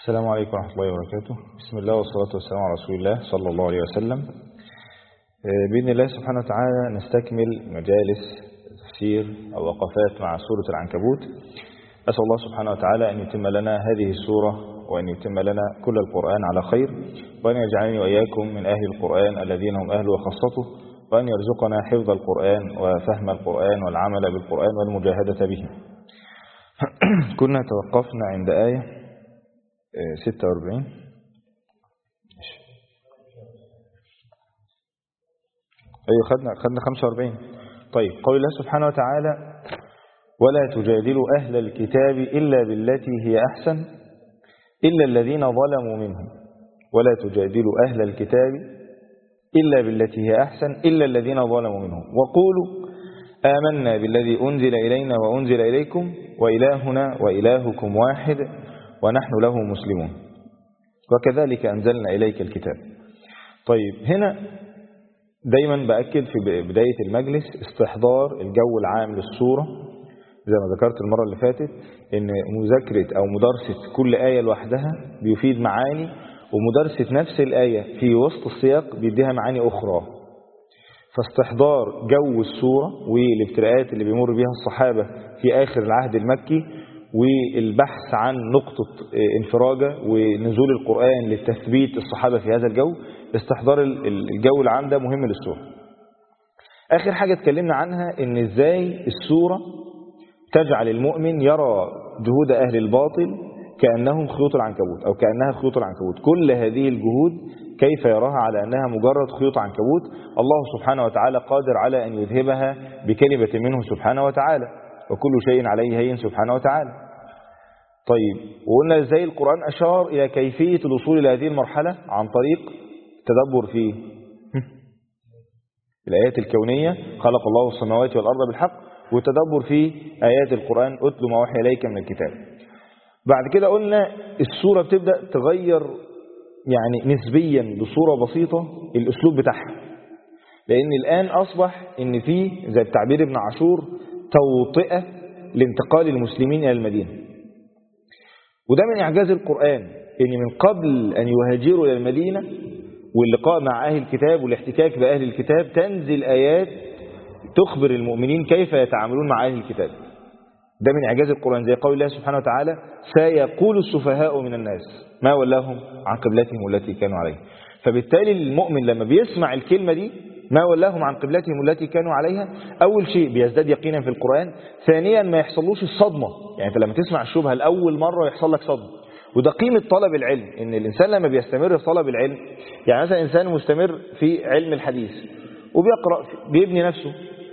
السلام عليكم ورحمة الله وبركاته. بسم الله والصلاة والسلام على رسول الله صلى الله عليه وسلم. بإذن الله سبحانه وتعالى نستكمل مجالس تفسير أو وقفات مع سورة العنكبوت. أسأل الله سبحانه وتعالى أن يتم لنا هذه السورة وأن يتم لنا كل القرآن على خير، وأن يجعلني وإياكم من أهل القرآن الذين هم أهل وخاصته، وأن يرزقنا حفظ القرآن وفهم القرآن والعمل بالقرآن والمجاهدة به. كنا توقفنا عند آية 46. أيوة خدنا 45. طيب، قول الله سبحانه وتعالى: ولا تجادلوا أهل الكتاب إلا بالتي هي أحسن إلا الذين ظلموا منهم. ولا تجادلوا أهل الكتاب إلا بالتي هي أحسن إلا الذين ظلموا منهم وقولوا آمنا بالذي أنزل إلينا وأنزل إليكم وإلهنا وإلهكم واحد ونحن له مسلمون وكذلك أنزلنا إليك الكتاب. طيب، هنا دايما بأكد في بداية المجلس استحضار الجو العام للسورة، زي ما ذكرت المرة اللي فاتت إن مذاكرة أو مدارسة كل آية لوحدها بيفيد معاني، ومدارسة نفس الآية في وسط السياق بيديها معاني أخرى. فاستحضار جو السورة والابتلاءات اللي بيمر بها الصحابة في آخر العهد المكي، والبحث عن نقطة انفراجة ونزول القرآن لتثبيت الصحابة في هذا الجو، استحضار الجو العام ده مهم للسورة. آخر حاجة اتكلمنا عنها إن إزاي السورة تجعل المؤمن يرى جهود أهل الباطل كأنهم خيوط العنكبوت أو كأنها خيوط العنكبوت. كل هذه الجهود كيف يراها على أنها مجرد خيوط عنكبوت؟ الله سبحانه وتعالى قادر على أن يذهبها بكلمة منه سبحانه وتعالى، وكل شيء عليه هين سبحانه وتعالى. طيب، وقلنا ازاي القرآن أشار إلى كيفية الوصول إلى هذه المرحلة عن طريق التدبر في الآيات الكونية، خلق الله السماوات والأرض بالحق، والتدبر في آيات القرآن، أتل ما وحي إليك من الكتاب. بعد كده قلنا السورة بتبدأ تغير يعني نسبيا بصورة بسيطة الأسلوب بتاعها، لأن الآن أصبح إن فيه زي التعبير ابن عاشور توطئة لانتقال المسلمين إلى المدينة. وده من إعجاز القرآن، إن من قبل أن يهاجروا إلى المدينة واللقاء مع أهل الكتاب والاحتكاك بأهل الكتاب تنزل آيات تخبر المؤمنين كيف يتعاملون مع أهل الكتاب. ده من إعجاز القرآن، زي قول الله سبحانه وتعالى: سيقول السفهاء من الناس ما ولاهم عن قبلتهم التي كانوا عليها. فبالتالي المؤمن لما بيسمع الكلمة دي ما ولاهم عن قبلتهم التي كانوا عليها، أول شيء بيزداد يقينا في القرآن، ثانيا ما يحصلوش الصدمة. يعني أنت لما تسمع الشبهة لأول مرة يحصل لك صدمة، وده قيمة طلب العلم. إن الإنسان لما بيستمر في طلب العلم، يعني مثلا إنسان مستمر في علم الحديث وبيقرأ بيبني نفسه،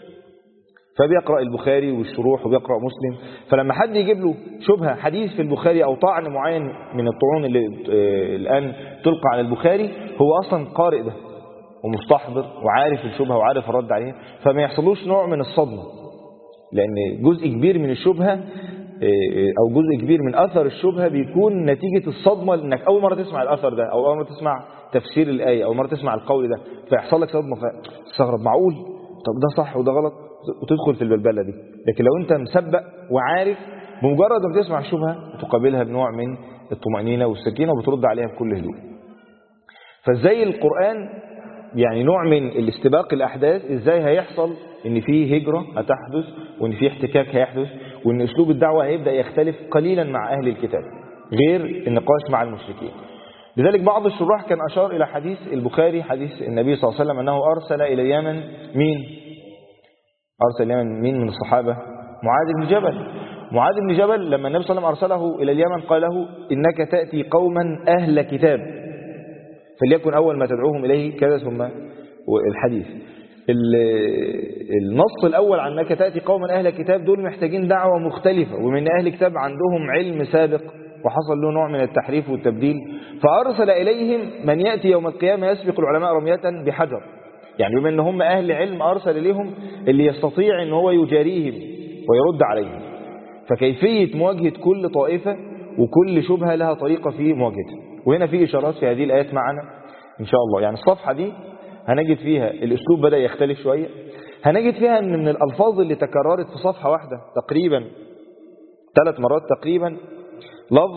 فبيقرأ البخاري والشروح وبيقرأ مسلم، فلما حد يجيب له شبهة حديث في البخاري أو طعن معين من الطعون اللي الآن تلقى على البخاري، هو أصلا قارئ ده ومستحضر وعارف الشبهة وعارف الرد عليها، فما يحصلوش نوع من الصدمة، لأن جزء كبير من الشبهة أو جزء كبير من أثر الشبهة بيكون نتيجة الصدمة، لأنك أول مرة تسمع الأثر ده أو أول مرة تسمع تفسير الآية أو مرة تسمع القول ده، فيحصل لك صدمة، فتستغرب معقول طب ده صح وده غلط، وتدخل في البلبلة دي. لكن لو أنت مسبق وعارف، بمجرد ما تسمع الشبهة تقابلها بنوع من الطمأنينة والسكينة وبترد عليها بكل هدوء. فازاي القرآن يعني نوع من الاستباق الأحداث، ازاي هيحصل ان في هجرة هتحدث وان في احتكاك هيحدث، وان اسلوب الدعوة هيبدأ يختلف قليلا مع أهل الكتاب غير النقاش مع المشركين. لذلك بعض الشراح كان أشار إلى حديث البخاري، حديث النبي صلى الله عليه وسلم أنه أرسل إلى اليمن أرسل اليمن مين من الصحابة؟ معاذ بن جبل. معاذ بن جبل لما النبي صلى الله عليه وسلم أرسله إلى اليمن قال له: إنك تأتي قوما أهل كتاب فليكن أول ما تدعوهم إليه كذا. ثم الحديث النص الأول عن أنك تأتي قوما أهل كتاب، دول محتاجين دعوة مختلفة، ومن أهل كتاب عندهم علم سابق وحصل له نوع من التحريف والتبديل، فأرسل إليهم من يأتي يوم القيامة يسبق العلماء رمية بحجر. يعني بما أن هم أهل علم أرسل إليهم اللي يستطيع أن هو يجاريهم ويرد عليهم. فكيفية مواجهة كل طائفة وكل شبهة لها طريقة في مواجهتها. وهنا في إشارات في هذه الآيات معنا إن شاء الله. يعني الصفحة دي هنجد فيها الأسلوب بدأ يختلف شوية، هنجد فيها أن من الألفاظ اللي تكررت في صفحة واحدة تقريبا 3 مرات تقريبا لفظ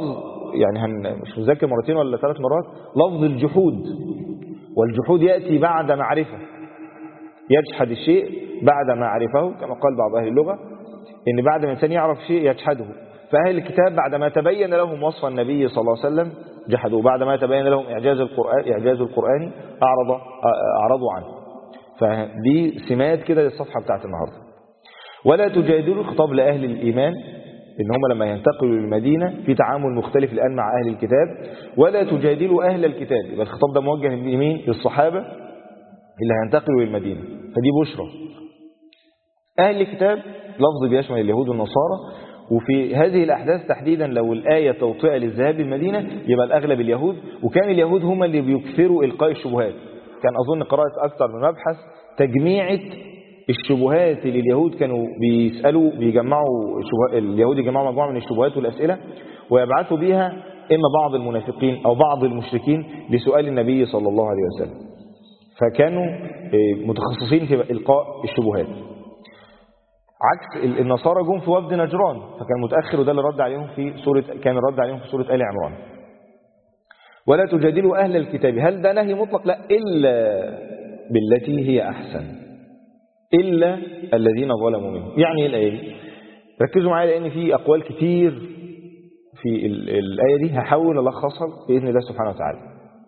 يعني مش مذكر مرتين ولا 3 مرات لفظ الجحود، والجحود يأتي بعد معرفة، يجحد الشيء بعد ما عرفه، كما قال بعض أهل اللغة إن بعد ما الإنسان يعرف شيء يجحده. فأهل الكتاب بعد ما تبين لهم وصف النبي صلى الله عليه وسلم جحدوا، بعد ما تبين لهم إعجاز القرآن أعرضوا عنه. فدي سمات كده للصفحة بتاعت النهاردة. ولا تجادلوا، خطاب لأهل الإيمان إن هم لما ينتقلوا للمدينة في تعامل مختلف الآن مع أهل الكتاب. ولا تجادلوا أهل الكتاب، يبقى الخطاب ده موجه لمين؟ للصحابة اللي هينتقلوا للمدينة، فدي بشرى. أهل الكتاب لفظ بيشمل اليهود والنصارى، وفي هذه الأحداث تحديدا لو الآية توطئة للذهاب للمدينة يبقى الأغلب اليهود، وكان اليهود هم اللي بيكثروا إلقاء الشبهات. كان أظن قرأت أكثر من مبحث تجميعة الشبهات اللي اليهود كانوا بيسألوا، اليهود يجمعوا مجموعة من الشبهات والأسئلة ويبعثوا بها إما بعض المنافقين أو بعض المشركين لسؤال النبي صلى الله عليه وسلم، فكانوا متخصصين في إلقاء الشبهات. عكس النصارى جم في وفد نجران فكان متأخر، وده اللي رد عليهم في سورة آل عمران. ولا تجادلوا أهل الكتاب، هل ده نهي مطلق؟ لا، إلا بالتي هي أحسن، إلا الذين ظلموا منهم. يعني الآية دي ركزوا معايا لأن في أقوال كتير في الآية دي هحاول ألخصها بإذن الله سبحانه وتعالى.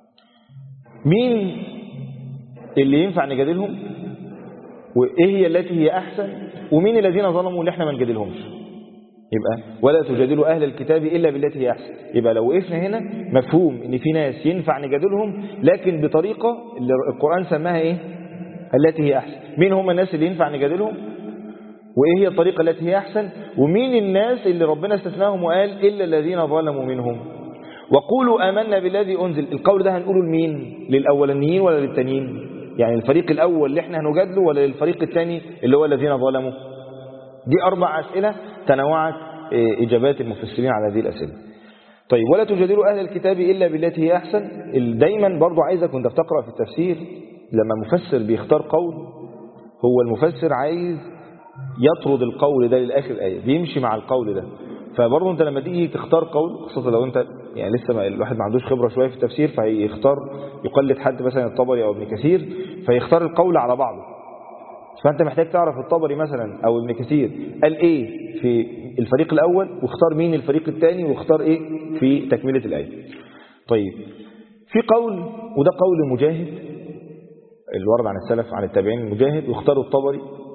مين اللي ينفع نجادلهم، وإيه هي التي هي أحسن، ومين الذين ظلموا اللي احنا ما نجادلهمش؟ يبقى ولا تجادلوا أهل الكتاب إلا بالتي هي أحسن. يبقى لو وقفنا هنا مفهوم إن في ناس ينفع نجادلهم لكن بطريقة اللي القرآن سماها إيه؟ التي هي أحسن. مين هم الناس اللي ينفع نجادلهم، وإيه هي الطريقة التي هي أحسن، ومين الناس اللي ربنا استثناهم وقال إلا الذين ظلموا منهم. وقولوا آمنا بالذي أنزل، القول ده هنقوله لمين؟ للأولانيين ولا للتانيين؟ يعني الفريق الأول اللي احنا هنجادله ولا للفريق الثاني اللي هو الذين ظلموا؟ دي 4 أسئلة تنوعت إجابات المفسرين على هذه الأسئلة. طيب ولا تجادلوا أهل الكتاب إلا بالتي هي أحسن. دايما برضو عايزك وانت بتقرأ في التفسير لما مفسر بيختار قول، هو المفسر عايز يطرد القول ده للآخر الآية، بيمشي مع القول ده. فبرضو انت لما تيجي تختار قول، خاصة لو انت يعني لسه الواحد ما عندوش خبرة شوية في التفسير، فيختار يقلد حد مثلا الطبري أو ابن كثير فيختار القول على بعضه. فأنت محتاج تعرف الطبري مثلا أو ابن كثير قال إيه في الفريق الأول، واختار مين الفريق الثاني، واختار إيه في تكملة الآية. طيب في قول، وده قول مجاهد اللي ورد عن السلف عن التابعين المجاهد، واختاروا الطبري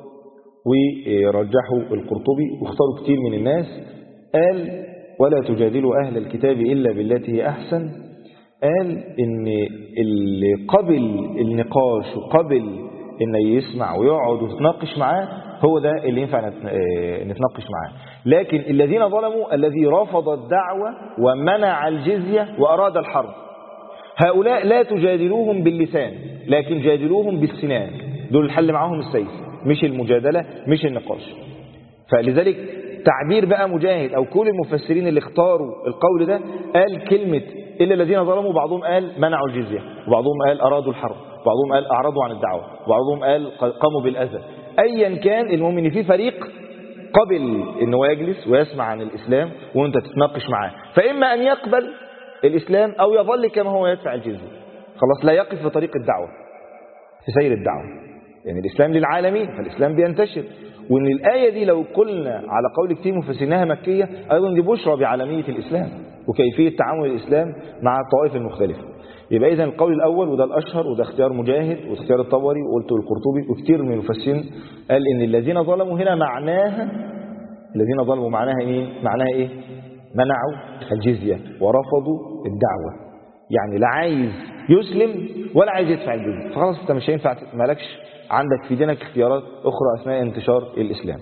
ورجحوا القرطبي واختاروا كتير من الناس. قال ولا تجادلوا أهل الكتاب إلا بالتي هي أحسن. قال إن اللي قبل النقاش وقبل إن يسمع ويقعد ويتناقش معاه هو ده اللي ينفع نتناقش معاه. لكن الذين ظلموا الذي رفض الدعوة ومنع الجزية وأراد الحرب، هؤلاء لا تجادلوهم باللسان لكن جادلوهم بالسنان. دول الحل معهم السيف، مش المجادلة، مش النقاش. فلذلك تعبير بقى مجاهد أو كل المفسرين اللي اختاروا القول ده قال كلمة إلا الذين ظلموا، بعضهم قال منعوا الجزية، وبعضهم قال أرادوا الحرب، وبعضهم قال أعرضوا عن الدعوة، وبعضهم قال قاموا بالأذى. أيا كان المهم إن في فريق قبل إنه يجلس ويسمع عن الإسلام وأنت تتناقش معاه، فإما أن يقبل الإسلام أو يظل كما هو يدفع الجزية، خلاص لا يقف في طريق الدعوة في سير الدعوة. يعني الإسلام للعالمين، فالإسلام بينتشر. وإن الآية دي لو قلنا على قول كتير مفسرينها مكية، أيضا دي بشرى بعالمية الإسلام وكيفية تعامل الإسلام مع الطوائف المختلفة. يبقى إذن القول الأول وده الأشهر وده اختيار مجاهد واختيار الطبري وقلته القرطبي وكتير من المفسرين قال إن الذين ظلموا هنا معناها، الذين ظلموا معناها إيه؟ معناها إيه؟ منعوا الجزية ورفضوا الدعوة. يعني لا عايز يسلم ولا عايز يدفع الجزية، فخلاص انت مش هينفع، مالكش عندك في دينك اختيارات أخرى أثناء انتشار الإسلام.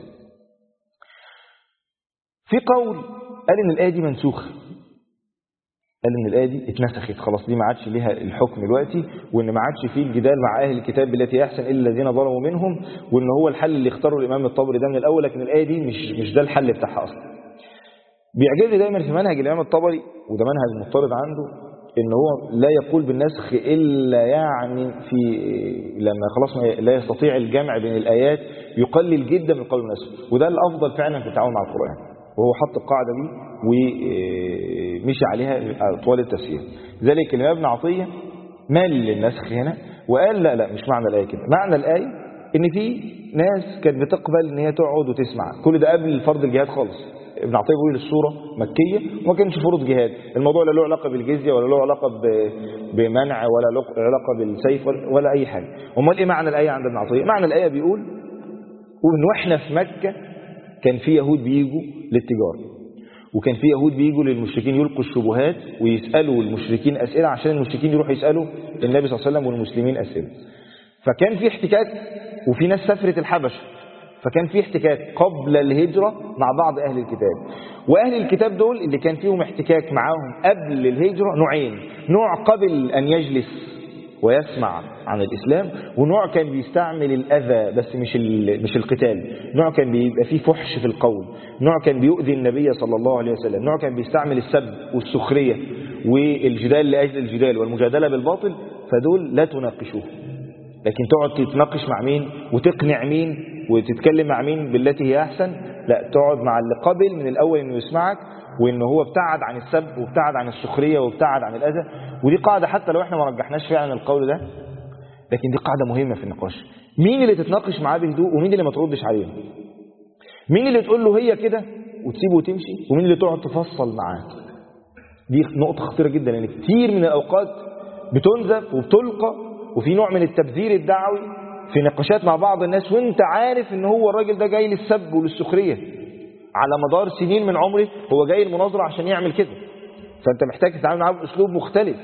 في قول قال إن الآية دي منسوخة، قال إن الآية دي اتنسخت خلاص، دي ما عادش ليها الحكم دلوقتي، وإن ما عادش فيه الجدال مع أهل الكتاب بالتي أحسن إلا الذين ظلموا منهم، وإن هو الحل اللي اختاره الإمام الطبري ده من الأول، لكن الآية دي مش ده الحل بتاعها أصلا. بيعجبني دايما في منهج الإمام الطبري، وده منهج مضطرد عنده، إن هو لا يقول بالنسخ إلا يعني في لما خلاص لا يستطيع الجمع بين الآيات، يقلل جدا من قول النسخ، وده الأفضل فعلا في التعامل مع القرآن. وهو حط القاعدة دي ومشي عليها طوال التفسير. ذلك الإمام ابن عطية مال للنسخ هنا وقال لا مش معنى الآية كده. معنى الآية إن في ناس كانت بتقبل إن هي تقعد وتسمع، كل ده قبل فرض الجهاد خالص. ابن عطية بيقول السورة مكية وما كانش فرض جهاد، الموضوع لا له علاقة بالجزية ولا له علاقة بمنع ولا له علاقة بالسيف ولا أي حاجة. امال إيه معنى الآية عند ابن عطية؟ معنى الآية بيقول إن إحنا في مكة كان في يهود بيجوا للتجارة، وكان في يهود بيجوا للمشركين يلقوا الشبهات ويسألوا المشركين أسئلة عشان المشركين يروحوا يسألوا النبي صلى الله عليه وسلم والمسلمين أسئلة. فكان في احتكاك، وفي ناس سافرت الحبشة، فكان في احتكاك قبل الهجرة مع بعض أهل الكتاب. وأهل الكتاب دول اللي كان فيهم احتكاك معاهم قبل الهجرة نوعين: نوع قبل أن يجلس ويسمع عن الإسلام، ونوع كان بيستعمل الأذى بس مش القتال، نوع كان بيبقى فيه فحش في القول، نوع كان بيؤذي النبي صلى الله عليه وسلم، نوع كان بيستعمل السب والسخرية والجدال لأجل الجدال والمجادلة بالباطل. فدول لا تناقشوه، لكن تقعد تتناقش مع مين وتقنع مين وتتكلم مع مين بالتي هي أحسن؟ لا، تقعد مع اللي قبل من الأول إنه يسمعك، وإن هو ابتعد عن السب وابتعد عن السخرية وابتعد عن الأذى. ودي قاعدة حتى لو احنا ما رجحناش فعلا القول ده، لكن دي قاعدة مهمة في النقاش. مين اللي تتناقش معاه بهدوء ومين اللي ما تردش عليه؟ مين اللي تقول له هي كده وتسيبه وتمشي، ومين اللي تقعد تفصل معاه؟ دي نقطة خطيرة جدا، لأن يعني كتير من الأوقات بتنزف وبتلقى وفي نوع من التبذير الدعوي في نقاشات مع بعض الناس، وانت عارف ان هو الراجل ده جاي للسب وللسخرية على مدار سنين من عمره، هو جاي المناظرة عشان يعمل كده، فانت محتاج تتعامل معاه باسلوب مختلف.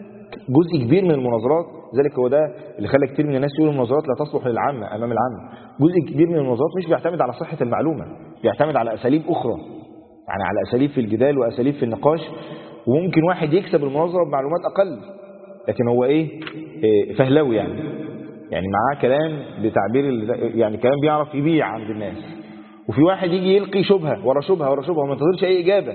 جزء كبير من المناظرات، ذلك هو ده اللي خلى كتير من الناس يقولوا المناظرات لا تصلح للعامة امام العامة. جزء كبير من المناظرات مش بيعتمد على صحة المعلومة، بيعتمد على اساليب اخرى، يعني على اساليب في الجدال واساليب في النقاش. وممكن واحد يكسب المناظرة بمعلومات اقل، لكن هو فهلوي، يعني معاه كلام بتعبير يعني كلام بيعرف يبيع عند الناس. وفي واحد يجي يلقي شبهة ورا شبهة ورا شبهة وما ينتظرش اي اجابة،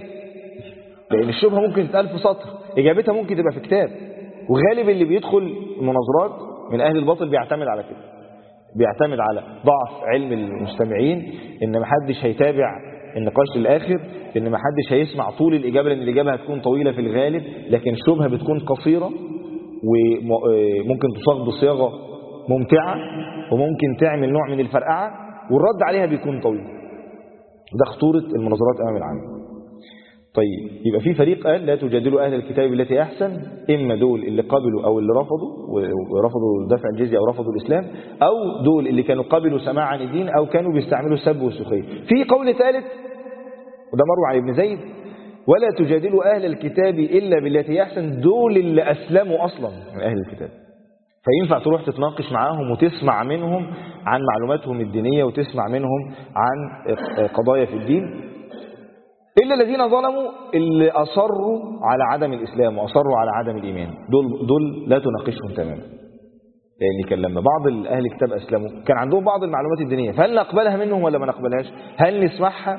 لان الشبهة ممكن تتقال في سطر، اجابتها ممكن تبقى في كتاب. وغالب اللي بيدخل المناظرات من اهل الباطل بيعتمد على كده، بيعتمد على ضعف علم المستمعين، ان محدش هيتابع النقاش للاخر، ان محدش هيسمع طول الاجابة لان الاجابة هتكون طويلة في الغالب، لكن الشبهة بتكون قصيرة وممكن تصاغ بصياغة ممتعة، وممكن تعمل نوع من الفرقعة، والرد عليها بيكون طويل. ده خطورة المناظرات أمام العامة. طيب، يبقى في فريق قال لا تجادلوا أهل الكتاب التي أحسن، إما دول اللي قبلوا أو اللي رفضوا ورفضوا دفع الجزية أو رفضوا الإسلام، أو دول اللي كانوا قبلوا سماع عن الدين أو كانوا بيستعملوا السب والسخرية. في قول ثالث وده مروي عن ابن زيد: ولا تجادلوا أهل الكتاب إلا بالتي أحسن، دول اللي أسلموا أصلا من أهل الكتاب. فينفع تروح تتناقش معاهم وتسمع منهم عن معلوماتهم الدينية وتسمع منهم عن قضايا في الدين، إلا الذين ظلموا اللي أصروا على عدم الإسلام وأصروا على عدم الإيمان، دول لا تناقشهم تماما. لأن كان لما بعض أهل الكتاب أسلموا كان عندهم بعض المعلومات الدينية، فهل نقبلها منهم ولا ما نقبلهاش؟ هل نسمعها؟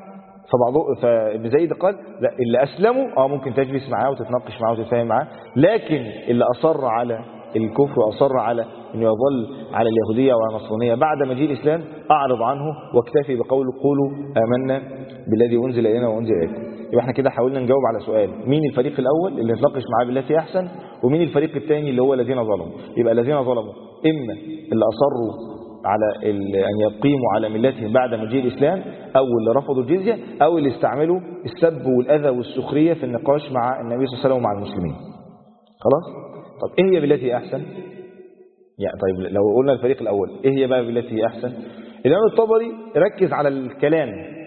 فابن زيد قال لا، اللي أسلموا ممكن تجلس معاه وتتناقش معاه وتتفاهم معاه، لكن اللي أصر على الكفر وأصر على أنه يظل على اليهودية والنصرانية بعد مجيء الإسلام أعرض عنه واكتفي بقول قولوا آمنا بالذي أنزل إلينا وأنزل إليكم. يبقى احنا كده حاولنا نجاوب على سؤال: مين الفريق الأول اللي نتناقش معاه بالتي أحسن، ومين الفريق الثاني اللي هو الذين ظلموا؟ يبقى الذين ظلموا إما اللي أصروا على أن يقيموا على ملتهم بعد مجيء الإسلام، أو اللي رفضوا الجزية، أو اللي استعملوا السب والأذى والسخرية في النقاش مع النبي صلى الله عليه وسلم ومع المسلمين. خلاص؟ طب إيه هي بالتي أحسن؟ يعني طيب لو قلنا الفريق الأول إيه هي بقى بالتي هي أحسن؟ الإمام الطبري ركز على الكلام،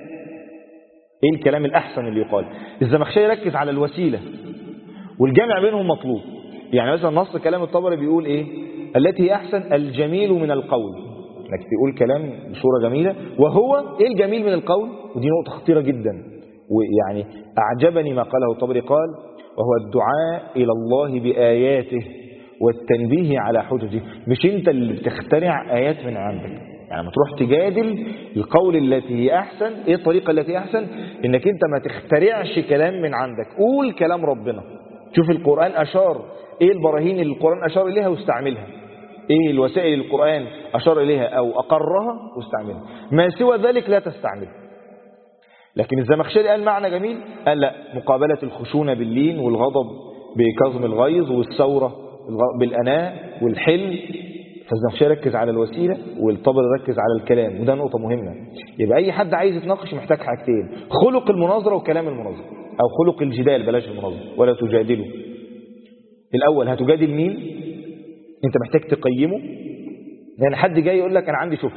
إيه الكلام الأحسن اللي يقال. الزمخشري ركز على الوسيلة، والجامع بينهم مطلوب. يعني مثلا نص كلام الطبري بيقول إيه؟ التي هي أحسن الجميل من القول، انك تقول كلام بصورة جميلة. وهو إيه الجميل من القول؟ ودي نقطة خطيرة جدا، ويعني أعجبني ما قاله الطبري، قال: وهو الدعاء إلى الله بآياته والتنبيه على حججه. مش انت اللي بتخترع آيات من عندك، يعني ما تروح تجادل القول التي هي أحسن. ايه الطريقة التي أحسن؟ انك انت ما تخترعش كلام من عندك، قول كلام ربنا. شوف القرآن أشار ايه البراهين اللي القرآن أشار إليها واستعملها، ايه الوسائل اللي القرآن أشار إليها أو أقرها واستعملها. ما سوى ذلك لا تستعمله. لكن الزمخشري قال معنى جميل، قال لا، مقابلة الخشونة باللين والغضب بكظم الغيظ والثورة بالأناء والحلم. فالزمخشري ركز على الوسيلة والطبري ركز على الكلام، وده نقطة مهمة. يبقى أي حد عايز يتناقش محتاج حاجتين: خلق المناظرة وكلام المناظرة، أو خلق الجدال، بلاش المناظرة، ولا تجادلوا. الأول هتجادل مين؟ أنت محتاج تقيمه. يعني حد جاي يقول لك أنا عندي شبهة،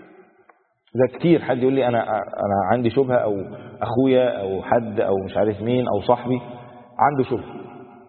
ده كتير حد يقول لي أنا عندي شبهة، أو أخويا أو حد أو مش عارف مين أو صاحبي عنده شبهة.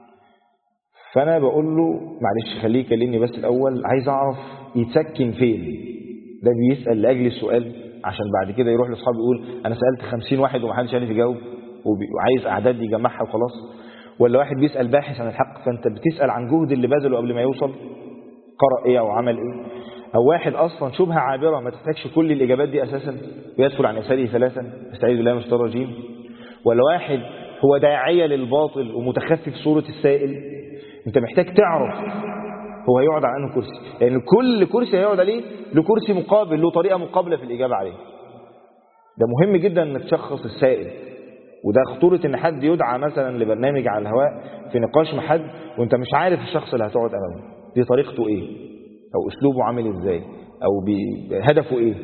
فأنا بقول له معلش خليه يكلمني بس الأول، عايز أعرف يتسكن فين. ده بيسأل لأجل السؤال عشان بعد كده يروح لأصحابه يقول أنا سألت 50 واحد ومحدش عارف يجاوب، وعايز أعداد يجمعها وخلاص. ولا واحد بيسأل باحث عن الحق، فأنت بتسأل عن جهد اللي بذله قبل ما يوصل، قرأ إيه أو عمل إيه. أو واحد أصلا شبهة عابرة ما تحتاجش كل الإجابات دي أساسا، ويدخل عن يساره ثلاثا، استعيذ بالله من الشيطان الرجيم. ولا واحد هو داعية للباطل ومتخفف صورة السائل. انت محتاج تعرف هو هيقعد على انه كرسي، لان يعني كل كرسي هيقعد عليه له كرسي مقابل، له طريقة مقابلة في الإجابة عليه. ده مهم جدا انك تشخص السائل. وده خطورة ان حد يدعى مثلا لبرنامج على الهواء في نقاش مع حد وانت مش عارف الشخص اللي هتقعد امامه دي طريقته ايه، او اسلوبه عامل ازاي، او هدفه ايه.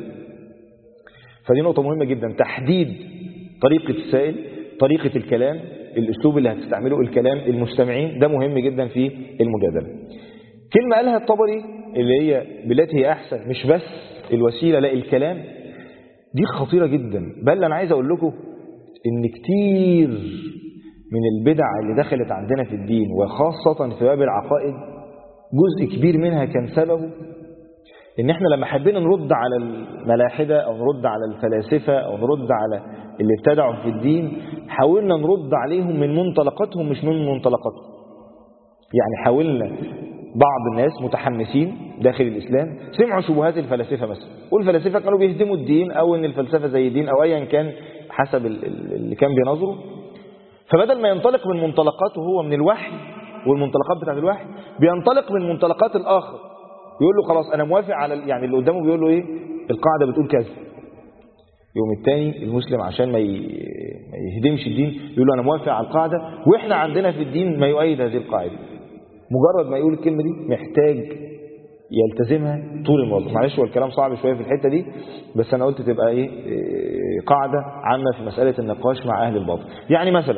فدي نقطة مهمة جدا، تحديد طريقة السائل، طريقة الكلام، الاسلوب اللي هتستعمله، الكلام، المستمعين. ده مهم جدا في المجادلة. كلمة قالها الطبري اللي هي بالتي هي احسن، مش بس الوسيلة لا الكلام، دي خطيرة جدا. بل انا عايز اقول لكم ان كتير من البدع اللي دخلت عندنا في الدين وخاصة في باب العقائد جزء كبير منها كان سببه ان احنا لما حبينا نرد على الملاحدة او نرد على الفلاسفة او نرد على اللي ابتدعوا في الدين، حاولنا نرد عليهم من منطلقاتهم مش من منطلقاتهم. يعني حاولنا بعض الناس متحمسين داخل الإسلام سمعوا شبهات الفلاسفة مثلا، والفلاسفة كانوا بيهدموا الدين او ان الفلسفة زي الدين او ايا كان حسب اللي كان بينظره. فبدل ما ينطلق من منطلقاته هو من الوحي والمنطلقات بتاعت الوحي، بينطلق من منطلقات الآخر. يقول له خلاص أنا موافق على يعني اللي قدامه بيقول له إيه القاعدة بتقول كذا، يوم التاني المسلم عشان ما يهدمش الدين يقول له أنا موافق على القاعدة وإحنا عندنا في الدين ما يؤيد هذه القاعدة. مجرد ما يقول الكلمة دي محتاج يلتزمها طول الوقت. معلش هو الكلام صعب شوية في الحتة دي، بس أنا قلت تبقى إيه قاعدة عامة في مسألة النقاش مع أهل الباطل. يعني مثلا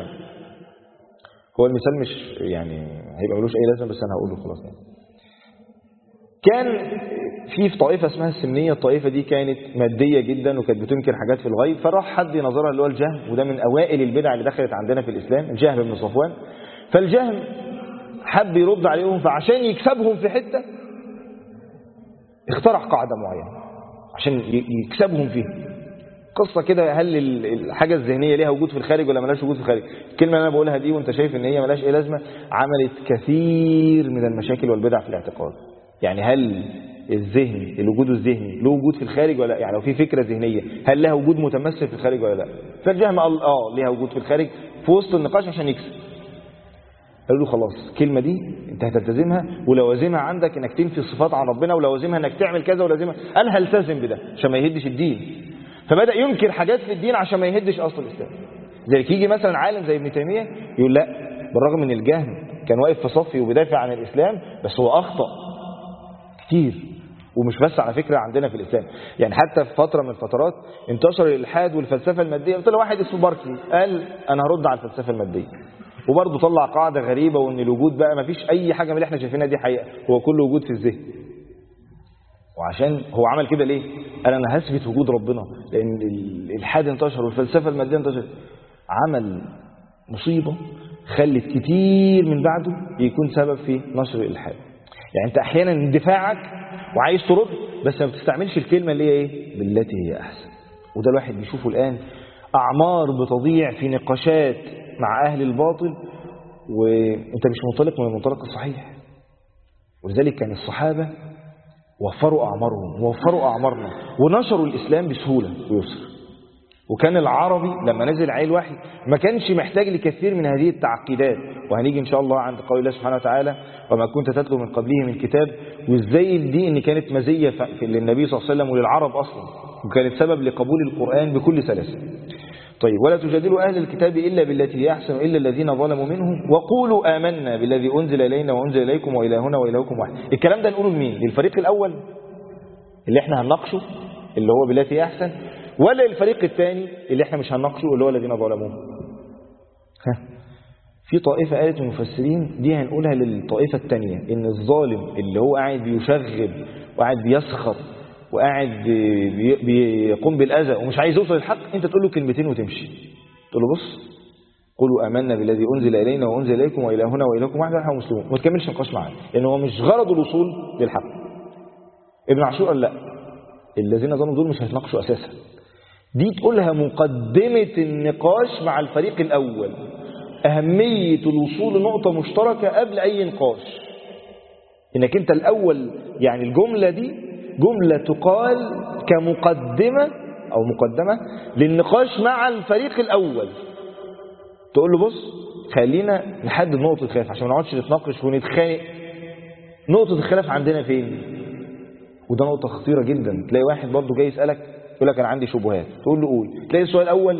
هو المثال مش يعني هيبقى ملوش أي لازمة، بس أنا هقوله خلاص. كان في طائفة اسمها السمنية. الطائفة دي كانت مادية جدا وكانت بتنكر حاجات في الغيب، فراح حد ينظرها اللي هو الجهم، وده من أوائل البدع اللي دخلت عندنا في الإسلام، الجهم بن صفوان. فالجهم حب يرد عليهم، فعشان يكسبهم في حتة اخترع قاعدة معينة عشان يكسبهم فيها. قصة كده، هل الحاجة الذهنية ليها وجود في الخارج ولا ملاش وجود في الخارج؟ الكلمة اللي أنا بقولها دي وانت شايف ان هي ملاش ايه لازمة، عملت كثير من المشاكل والبدع في الاعتقاد. يعني هل الذهن، الوجود الذهني له وجود في الخارج ولا لا؟ يعني لو في فكرة ذهنية هل لها وجود متمثل في الخارج ولا لا؟ فالجهم قال ليها وجود في الخارج في وسط النقاش عشان يكسب. قالوا له خلاص الكلمة دي انت هتلتزمها، ولوازمها عندك انك تنفي الصفات عن ربنا، ولوازمها انك تعمل كذا، ولازمها. قال هلتزم بده عشان ما يهدش الدين. فبدأ ينكر حاجات في الدين عشان ما يهدش أصل الإسلام. زي يجي مثلا عالم زي ابن تيمية يقول لا، بالرغم من الجهم كان واقف في صفي وبيدافع عن الإسلام، بس هو أخطأ كتير. ومش بس على فكرة عندنا في الإسلام، يعني حتى في فترة من الفترات انتشر الإلحاد والفلسفة المادية. طلع واحد اسمه باركلي قال أنا هرد على الفلسفة المادية، وبرضه طلع قاعدة غريبة، وان الوجود بقى ما فيش أي حاجة من اللي احنا شايفينها دي حقيقة، هو كله وجود في الذهن. وعشان هو عمل كده ليه؟ قال أنا هثبت وجود ربنا، لأن الإلحاد انتشر والفلسفة المادية انتشر. عمل مصيبة خلت كتير من بعده يكون سبب في نشر الإلحاد. يعني أنت أحيانا اندفاعك وعايز ترد، بس ما بتستعملش الكلمة اللي هي إيه؟ بالتي هي أحسن. وده الواحد بيشوفه الآن، أعمار بتضيع في نقاشات مع أهل الباطل وأنت مش منطلق من المنطلق الصحيح. ولذلك كان الصحابة وفروا أعمارهم ووفروا أعمارنا ونشروا الإسلام بسهولة ويسر. وكان العربي لما نزل عليه الوحي ما كانش محتاج لكثير من هذه التعقيدات. وهنيجي إن شاء الله عند قول الله سبحانه وتعالى وما كنت تتلو من قبله من كتاب، وإزاي دي إن كانت مزية للنبي صلى الله عليه وسلم وللعرب أصلا، وكانت سبب لقبول القرآن بكل سلاسة. طيب ولا تجادلوا أهل الكتاب إلا بالتي هي أحسن إلا الذين ظلموا منهم وقولوا آمنا بالذي أنزل إلينا وأنزل إليكم وإلهنا وإلهكم واحد. الكلام ده نقوله لمين؟ للفريق الأول اللي احنا هنناقشه اللي هو بالتي هي أحسن، ولا الفريق الثاني اللي احنا مش هنناقشه اللي هو الذين ظلموا؟ في طائفة قالت المفسرين دي هنقولها للطائفة الثانية، ان الظالم اللي هو قاعد بيشغب وقاعد بيسخر وقاعد بيقوم بالأذى ومش عايز يوصل للحق، انت تقول له كلمتين وتمشي، تقول له بص قولوا آمنا بالذي أنزل إلينا وأنزل إليكم وإلهنا وإلهكم واحد ونحن مسلمون، ما تكملش نقاش معاه لأن هو مش غرض الوصول للحق. ابن عاشور قال لا، الذين ظلموا دول مش هيتناقشوا أساسا، دي تقولها مقدمة النقاش مع الفريق الأول، أهمية الوصول لنقطة مشتركة قبل أي نقاش، إنك أنت الأول. يعني الجملة دي جملة تقال كمقدمة أو مقدمة للنقاش مع الفريق الأول، تقول له بص خلينا نحدد نقطة الخلاف عشان ما نقعدش نتناقش ونتخانق. نقطة الخلاف عندنا فين؟ وده نقطة خطيرة جدا. تلاقي واحد برضه جاي يسألك يقول لك أنا عندي شبهات، تقول له قول. تلاقي السؤال الأول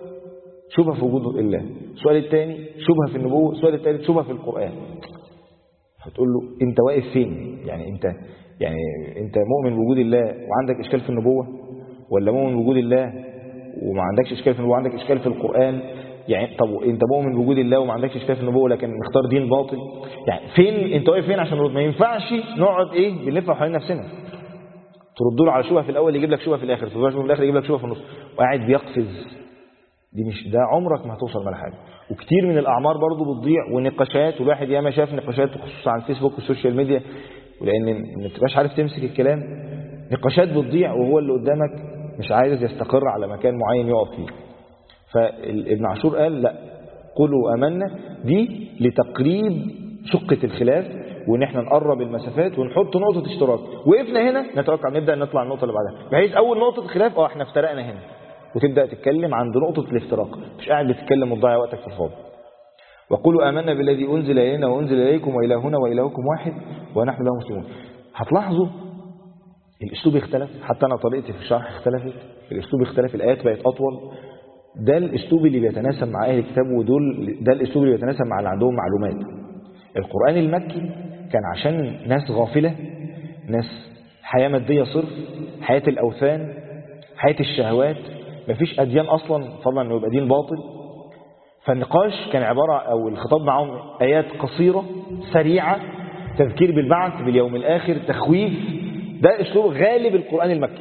شبهة في وجود الله، السؤال الثاني شبهة في النبوة، السؤال الثالث شبهة في القرآن. فتقول له أنت واقف فين؟ يعني أنت مؤمن بوجود الله وعندك إشكال في النبوة، ولا مؤمن بوجود الله وما عندكش إشكال في النبوة وعندك إشكال في القرآن؟ يعني طب انت مؤمن بوجود الله وما عندكش اشكال في النبوه لكن مختار دين باطل؟ يعني فين انت واقف فين عشان نرد؟ ما ينفعش نقعد بنلف حوالين نفسنا. ترد له على شبهه في الاول يجيب لك شبهه في الاخر، ترد له شبهه في الاخر يجيب لك شبهه في النص، وقاعد بيقفز. دي مش ده عمرك ما هتوصل ولا حاجه. وكتير من الاعمار برضو بتضيع ونقاشات، والواحد ياما شاف نقاشات خصوصا على الفيسبوك والسوشيال ميديا، ولان ما تبقاش عارف تمسك الكلام، نقاشات بتضيع وهو اللي قدامك مش عايز يستقر على مكان معين يقف فيه. فابن عاشور قال لا، قولوا آمنا دي لتقريب شقة الخلاف، وان احنا نقرب المسافات ونحط نقطة اشتراك. وقفنا هنا نتوقع نبدأ نطلع النقطة اللي بعدها، بحيث اول نقطة خلاف احنا افترقنا هنا، وتبدأ تتكلم عند نقطة الافتراق، مش قاعد بتتكلم وتضيع وقتك في الفاضي. وقولوا آمنا بالذي أنزل إلينا وأنزل إليكم وإلهنا وإلهكم واحد ونحن له مسلمون. هتلاحظوا الاسلوب اختلف، حتى انا طريقتي في الشرح اختلفت، الاسلوب اختلف، الآيات بقت أطول. ده الاسلوب اللي بيتناسب مع اهل الكتاب، ده الاسلوب اللي بيتناسب مع اللي عندهم معلومات. القرآن المكي كان عشان ناس غافلة، ناس حياة مادية صرف، حياة الأوثان، حياة الشهوات، مفيش أديان أصلا فضلا أنه يبقى دين باطل. فالنقاش كان عبارة أو الخطاب معهم آيات قصيرة سريعة، تذكير بالبعث باليوم الآخر، تخويف. ده اسلوب غالب القرآن المكي.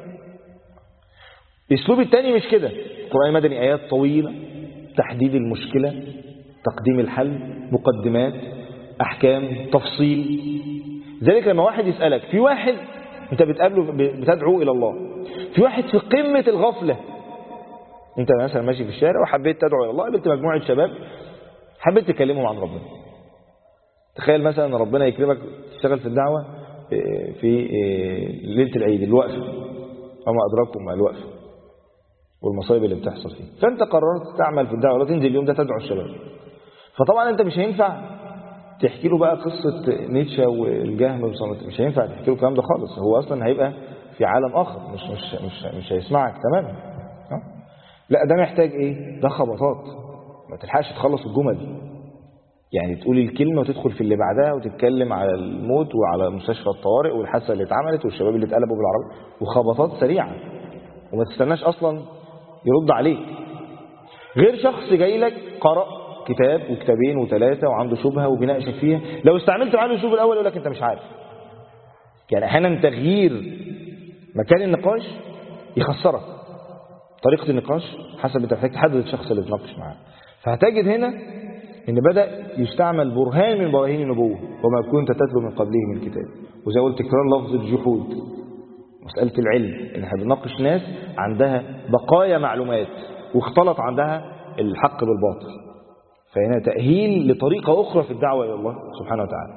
الاسلوب الثاني مش كده، القرآن المدني آيات طويلة، تحديد المشكلة، تقديم الحل، مقدمات، أحكام، تفصيل. ذلك لما واحد يسألك، في واحد انت بتقابله بتدعو إلى الله، في واحد في قمة الغفلة، انت مثلا ماشي في الشارع وحبيت تدعو إلى الله، قابلت مجموعة شباب حبيت تكلمهم عن ربنا. تخيل مثلا ان ربنا يكرمك تشتغل في الدعوة في ليلة العيد، الوقفة، وما أدراكم ما الوقفة والمصايب اللي بتحصل فيه، فانت قررت تعمل في الدعوة، لا تنزل اليوم ده تدعو الشباب. فطبعا انت مش هينفع تحكي له بقى قصة نيتشه والجهم والصمت، مش هينفع تحكي له الكلام ده خالص، هو اصلا هيبقى في عالم اخر، مش هيسمعك تماما. لا ده محتاج ده خبطات، ما تلحقش تخلص الجمل، يعني تقول الكلمة وتدخل في اللي بعدها وتتكلم على الموت وعلى مستشفى الطوارئ والحادثة اللي اتعملت والشباب اللي اتقلبوا بالعربية، وخبطات سريعة، وما تستناش اصلا يرد عليك. غير شخص جاي لك قرأ كتاب وكتابين وثلاثة وعنده شبهة وبيناقشك فيها، لو استعملت معاه الاسلوب الاول يقول لك انت مش عارف. يعني احيانا تغيير مكان النقاش يخسرك. طريقة النقاش حسب انت محتاج تحدد الشخص اللي تناقش معاه. فهتجد هنا ان بدأ يستعمل برهان من براهين النبوة، وما كنت تتلو من قبله من كتاب. وزي قلت تكرار لفظ الجحود، مسألة العلم، ان احنا بنناقش ناس عندها بقايا معلومات واختلط عندها الحق بالباطل. فهنا تأهيل لطريقة أخرى في الدعوة إلى الله سبحانه وتعالى.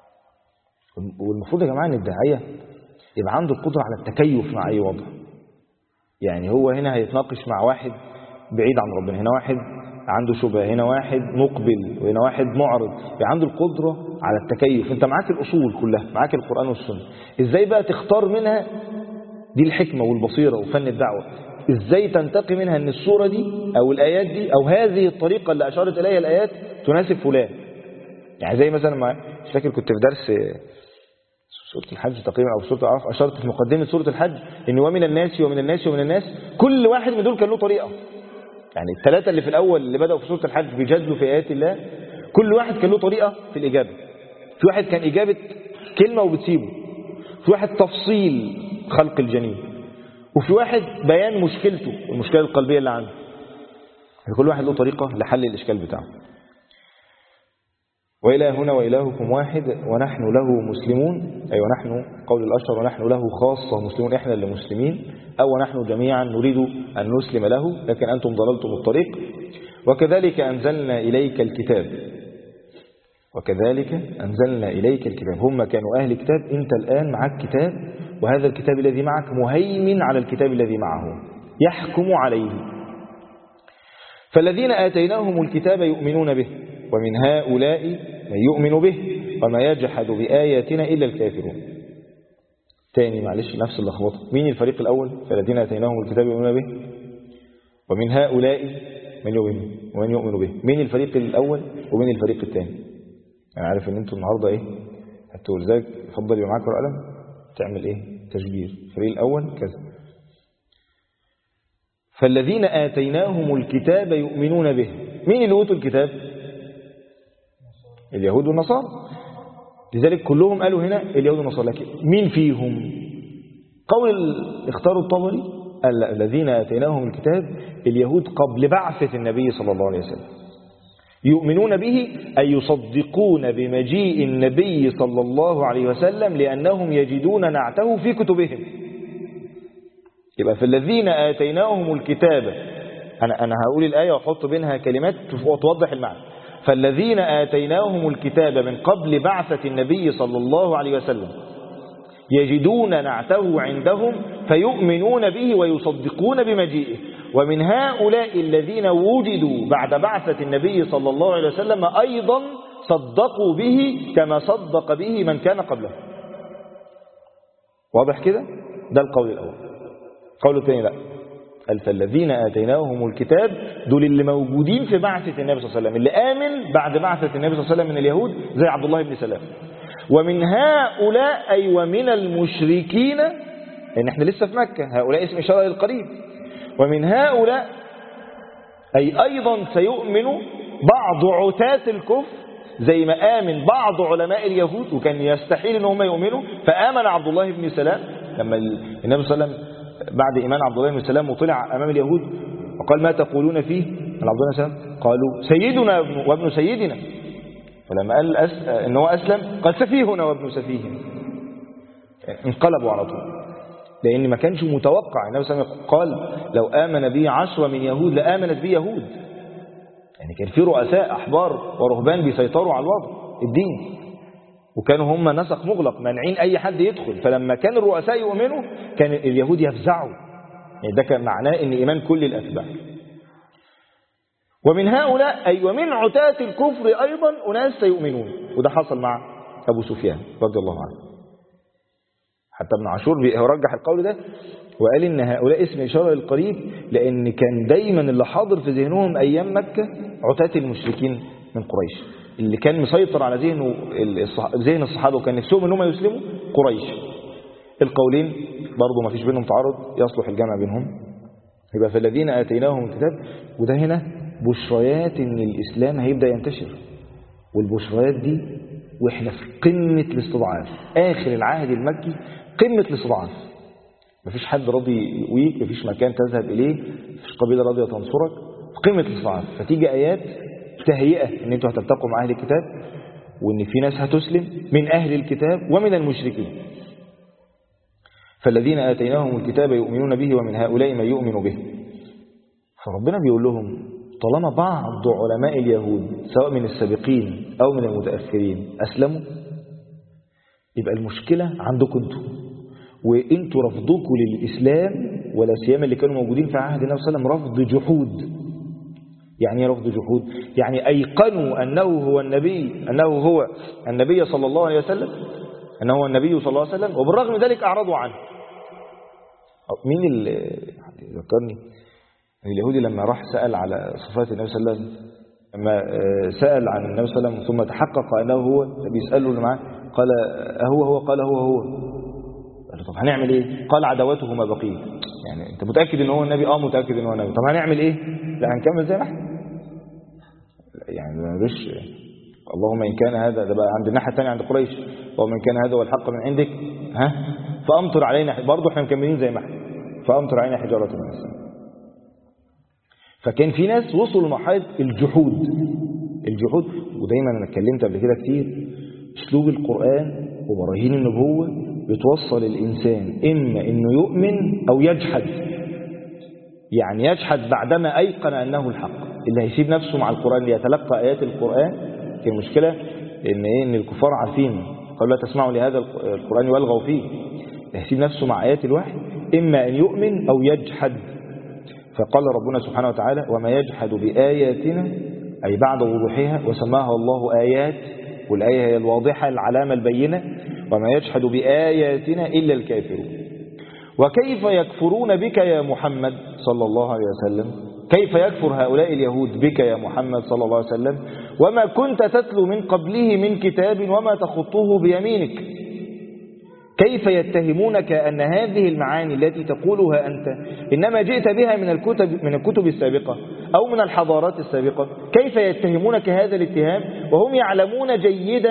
والمفروض يا جماعة ان الداعية يبقى عنده القدرة على التكيف مع أي وضع. يعني هو هنا هيتناقش مع واحد بعيد عن ربنا، هنا واحد عنده شبهة، هنا واحد مقبل، وهنا واحد معرض، يعني عنده القدرة على التكيف. انت معاك الأصول كلها، معاك القرآن والسنة، ازاي بقى تختار منها؟ دي الحكمة والبصيرة وفن الدعوة. إزاي تنتقي منها أن الصورة دي أو الآيات دي أو هذه الطريقة اللي أشارت إليها الآيات تناسب فلان. يعني زي مثلا مش فاكر كنت في درس سورة الحج تقريبا أو سورة الأعراف، أشرت في مقدمة سورة الحج إن ومن الناس ومن الناس ومن الناس، كل واحد من دول كان له طريقة. يعني الثلاثة اللي في الأول اللي بدأوا في سورة الحج بيجادلوا في آيات الله، كل واحد كان له طريقة في الإجابة. في واحد كان إجابة كلمة وبتسيبه، في واحد تفصيل خلق الجنين، وفي واحد بيان مشكلته المشكلة القلبية اللي عنده. كل واحد له طريقة لحل الإشكال بتاعه. وإلى هنا وإلهكم واحد ونحن له مسلمون، أي ونحن قول الأشهر ونحن له خاصة مسلمون، إحنا اللي مسلمين، أو نحن جميعا نريد أن نسلم له، لكن أنتم ضللتم الطريق. وكذلك أنزلنا إليك الكتاب، وكذلك أنزلنا إليك الكتاب. هم كانوا أهل كتاب، أنت الآن معك كتاب، وهذا الكتاب الذي معك مهيمن على الكتاب الذي معه، يحكم عليه. فالذين آتيناهم الكتاب يؤمنون به، ومن هؤلاء من يؤمن به وما يجحد بآياتنا إلا الكافرون. تاني معلش نفس اللخبطة، مين الفريق الأول؟ فالذين آتيناهم الكتاب يؤمنون به ومن هؤلاء من يؤمن به. مين الفريق الأول ومين الفريق الثاني؟ أنا عارف إن أنتوا النهاردة إيه هتقول ذلك، اتفضل يبقى معاك ورقة قلم تعمل إيه تشجير. الفريق الأول كذا. فالذين آتيناهم الكتاب يؤمنون به. مين اللي أوتوا الكتاب؟ اليهود والنصارى. لذلك كلهم قالوا هنا اليهود والنصارى، لكن مين فيهم؟ قول اختاروا الطبري الذين آتيناهم الكتاب اليهود قبل بعثة النبي صلى الله عليه وسلم. يؤمنون به أي يصدقون بمجيء النبي صلى الله عليه وسلم لأنهم يجدون نعته في كتبهم. يبقى في الذين آتيناهم الكتاب، أنا هقول الآية وأحط بينها كلمات توضح المعنى. فالذين آتيناهم الكتاب من قبل بعثة النبي صلى الله عليه وسلم يجدون نعته عندهم فيؤمنون به ويصدقون بمجيئه. ومن هؤلاء الذين وجدوا بعد بعثة النبي صلى الله عليه وسلم أيضا صدقوا به كما صدق به من كان قبله. واضح كده؟ ده القول الأول. القول الثاني لا، فالذين آتيناهم الكتاب دول اللي موجودين في بعثة النبي صلى الله عليه وسلم، اللي آمن بعد بعثة النبي صلى الله عليه وسلم من اليهود زي عبد الله بن سلام. ومن هؤلاء أي ومن المشركين، لأن احنا لسه في مكة، هؤلاء اسم إشارة للقريب. ومن هؤلاء أي أيضا سيؤمن بعض عتاة الكفر زي ما آمن بعض علماء اليهود وكان يستحيل أنهم يؤمنوا، فآمن عبد الله بن سلام لما النبي صلى الله عليه وسلم بعد إيمان عبد الله بن سلام وطلع أمام اليهود وقال ما تقولون فيه؟ عبد الله بن سلام قالوا سيدنا وابن سيدنا. فلما قال إن هو أسلم قال سفيهنا وابن سفيهنا. انقلبوا على طول، لأن ما كانش متوقع. النبي صلى الله عليه وسلم قال لو آمن بي 10 من يهود لآمنت بي يهود. يعني كان في رؤساء أحبار ورهبان بيسيطروا على الوضع الدين، وكانوا هم نسق مغلق مانعين أي حد يدخل. فلما كان الرؤساء يؤمنوا كان اليهود يفزعوا. يعني ده كان معناه إن إيمان كل الأتباع. ومن هؤلاء أي ومن عتاة الكفر أيضا أناس سيؤمنون، وده حصل مع أبو سفيان رضي الله عنه. حتى ابن عاشور رجح القول ده وقال إن هؤلاء اسم إشارة للقريب، لأن كان دايما اللي حاضر في ذهنهم أيام مكة عتاة المشركين من قريش، اللي كان مسيطر على ذهن الصحابة وكان نفسهم أنهم يسلموا قريش. القولين برضو ما فيش بينهم تعارض، يصلح الجمع بينهم. يبقى فالذين آتيناهم الكتاب، وده هنا بشريات إن الإسلام هيبدأ ينتشر، والبشريات دي وإحنا في قمة الاستضعاف، آخر العهد المكي قمة الاستضعاف. مفيش حد راضي يقويك، مفيش مكان تذهب إليه، مفيش قبيلة راضية تنصرك، في قمة الاستضعاف. فتيجي آيات تهيئة إن أنتوا هتلتقوا مع أهل الكتاب، وإن في ناس هتسلم من أهل الكتاب ومن المشركين. فالذين آتيناهم الكتاب يؤمنون به ومن هؤلاء من يؤمن به. فربنا بيقول لهم طالما بعض علماء اليهود سواء من السابقين أو من المتأخرين أسلموا، يبقى المشكلة عندكم انتوا، وانتوا رفضوكوا للإسلام ولا سيما اللي كانوا موجودين في عهد النبي صلى الله عليه وسلم رفض جحود. يعني ايه رفض جحود؟ يعني أيقنوا أنه هو النبي صلى الله عليه وسلم، أنه هو النبي صلى الله عليه وسلم، وبالرغم من ذلك أعرضوا عنه. مين اللي ذكرني اليهودي لما راح سأل على صفات النبي صلى الله عليه وسلم، لما سأل عن النبي صلى الله عليه وسلم ثم تحقق أنه هو، بيسأله اللي معاه قال هو قال هو قال له طب هنعمل ايه؟ قال عداوته ما بقيت. يعني انت متأكد ان هو النبي؟ متأكد ان هو النبي. طب هنعمل ايه؟ لا هنكمل زي ما احنا. يعني ما نقولش اللهم ان كان هذا، ده بقى عند الناحية الثانية عند قريش، اللهم ان كان هذا هو الحق من عندك فامطر علينا، برضه احنا مكملين زي ما احنا، فامطر علينا حجارة من السماء. فكان في ناس وصلوا لمرحلة الجحود. ودايما انا اتكلمت قبل كده كتير، اسلوب القرآن وبراهين النبوة بتوصل الإنسان إما إنه يؤمن أو يجحد. يعني يجحد بعدما أيقن أنه الحق. اللي هيسيب نفسه مع القرآن ليتلقى آيات القرآن، كان المشكلة إن الكفار عارفين قالوا لا تسمعوا لهذا القرآن والغوا فيه. هيسيب نفسه مع آيات الوحي إما أن يؤمن أو يجحد. فقال ربنا سبحانه وتعالى وما يجحد بآياتنا، أي بعد وضوحها، وسماها الله آيات، والآية هي الواضحة العلامة البينة، وما يجحد بآياتنا إلا الكافرون. وكيف يكفرون بك يا محمد صلى الله عليه وسلم؟ كيف يكفر هؤلاء اليهود بك يا محمد صلى الله عليه وسلم وما كنت تتلو من قبله من كتاب وما تخطه بيمينك؟ كيف يتهمونك أن هذه المعاني التي تقولها أنت إنما جئت بها من الكتب السابقة أو من الحضارات السابقة؟ كيف يتهمونك هذا الاتهام وهم يعلمون جيدا،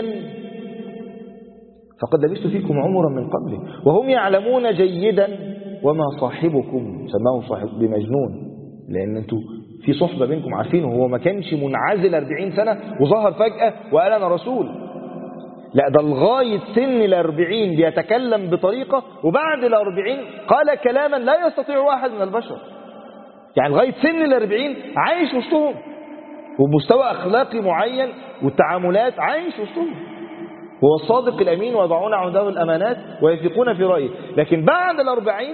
فقد لبثت فيكم عمرا من قبله، وهم يعلمون جيدا وما صاحبكم سماه صاحب بمجنون، لأن أنتوا في صحبة بينكم عارفينه، هو ما كانش منعزل 40 سنة وظهر فجأة وقال أنا رسول. لا، ده لغاية سن 40 بيتكلم بطريقة، وبعد 40 قال كلاما لا يستطيع أحد من البشر. يعني لغاية سن 40 عايش وسطهم، وبمستوى أخلاقي معين والتعاملات عايش وسطهم، هو الصادق الأمين ويضعون عنده الأمانات ويثقون في رأيه. لكن بعد 40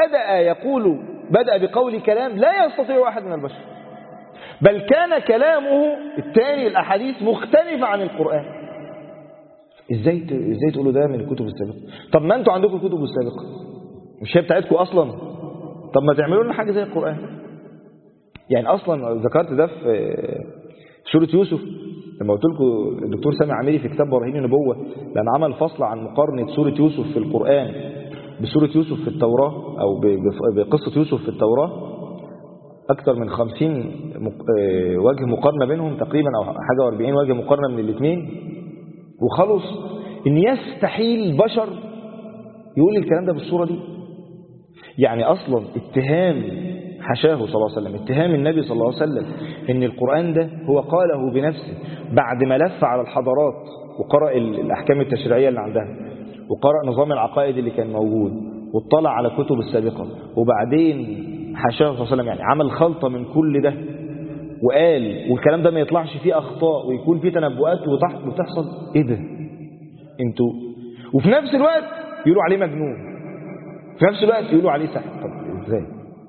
بدأ بقول كلام لا يستطيع أحد من البشر، بل كان كلامه الثاني الأحاديث مختلفة عن القرآن. ازاي تقولوا ده من الكتب السابقة؟ طب ما انتوا عندكم الكتب السابقة مش هي بتاعتكم اصلا؟ طب ما تعملوا لنا حاجة زي القرآن. يعني اصلا ذكرت ده في سورة يوسف لما قلت لكم الدكتور سامي عميري في كتاب براهين النبوة لما عمل فصل عن مقارنة سورة يوسف في القرآن بسورة يوسف في التوراة او بقصة يوسف في التوراة، اكثر من 50 وجه مقارنة بينهم تقريبا، او حاجة 40 وجه مقارنة من الاثنين، وخلص ان يستحيل البشر يقول الكلام ده بالصورة دي. يعني اصلا اتهام حشاه صلى الله عليه وسلم، اتهام النبي صلى الله عليه وسلم ان القرآن ده هو قاله بنفسه بعد ما لف على الحضارات وقرأ الأحكام التشريعية اللي عندها وقرأ نظام العقائد اللي كان موجود واطلع على كتب السابقة، وبعدين حشاه صلى الله عليه وسلم يعني عمل خلطة من كل ده وقال والكلام ده ما يطلعش فيه أخطاء ويكون فيه تنبؤات وتحصل. ايه ده انتوا؟ وفي نفس الوقت يقولوا عليه مجنون، في نفس الوقت يقولوا عليه ساحر. طب ازاي؟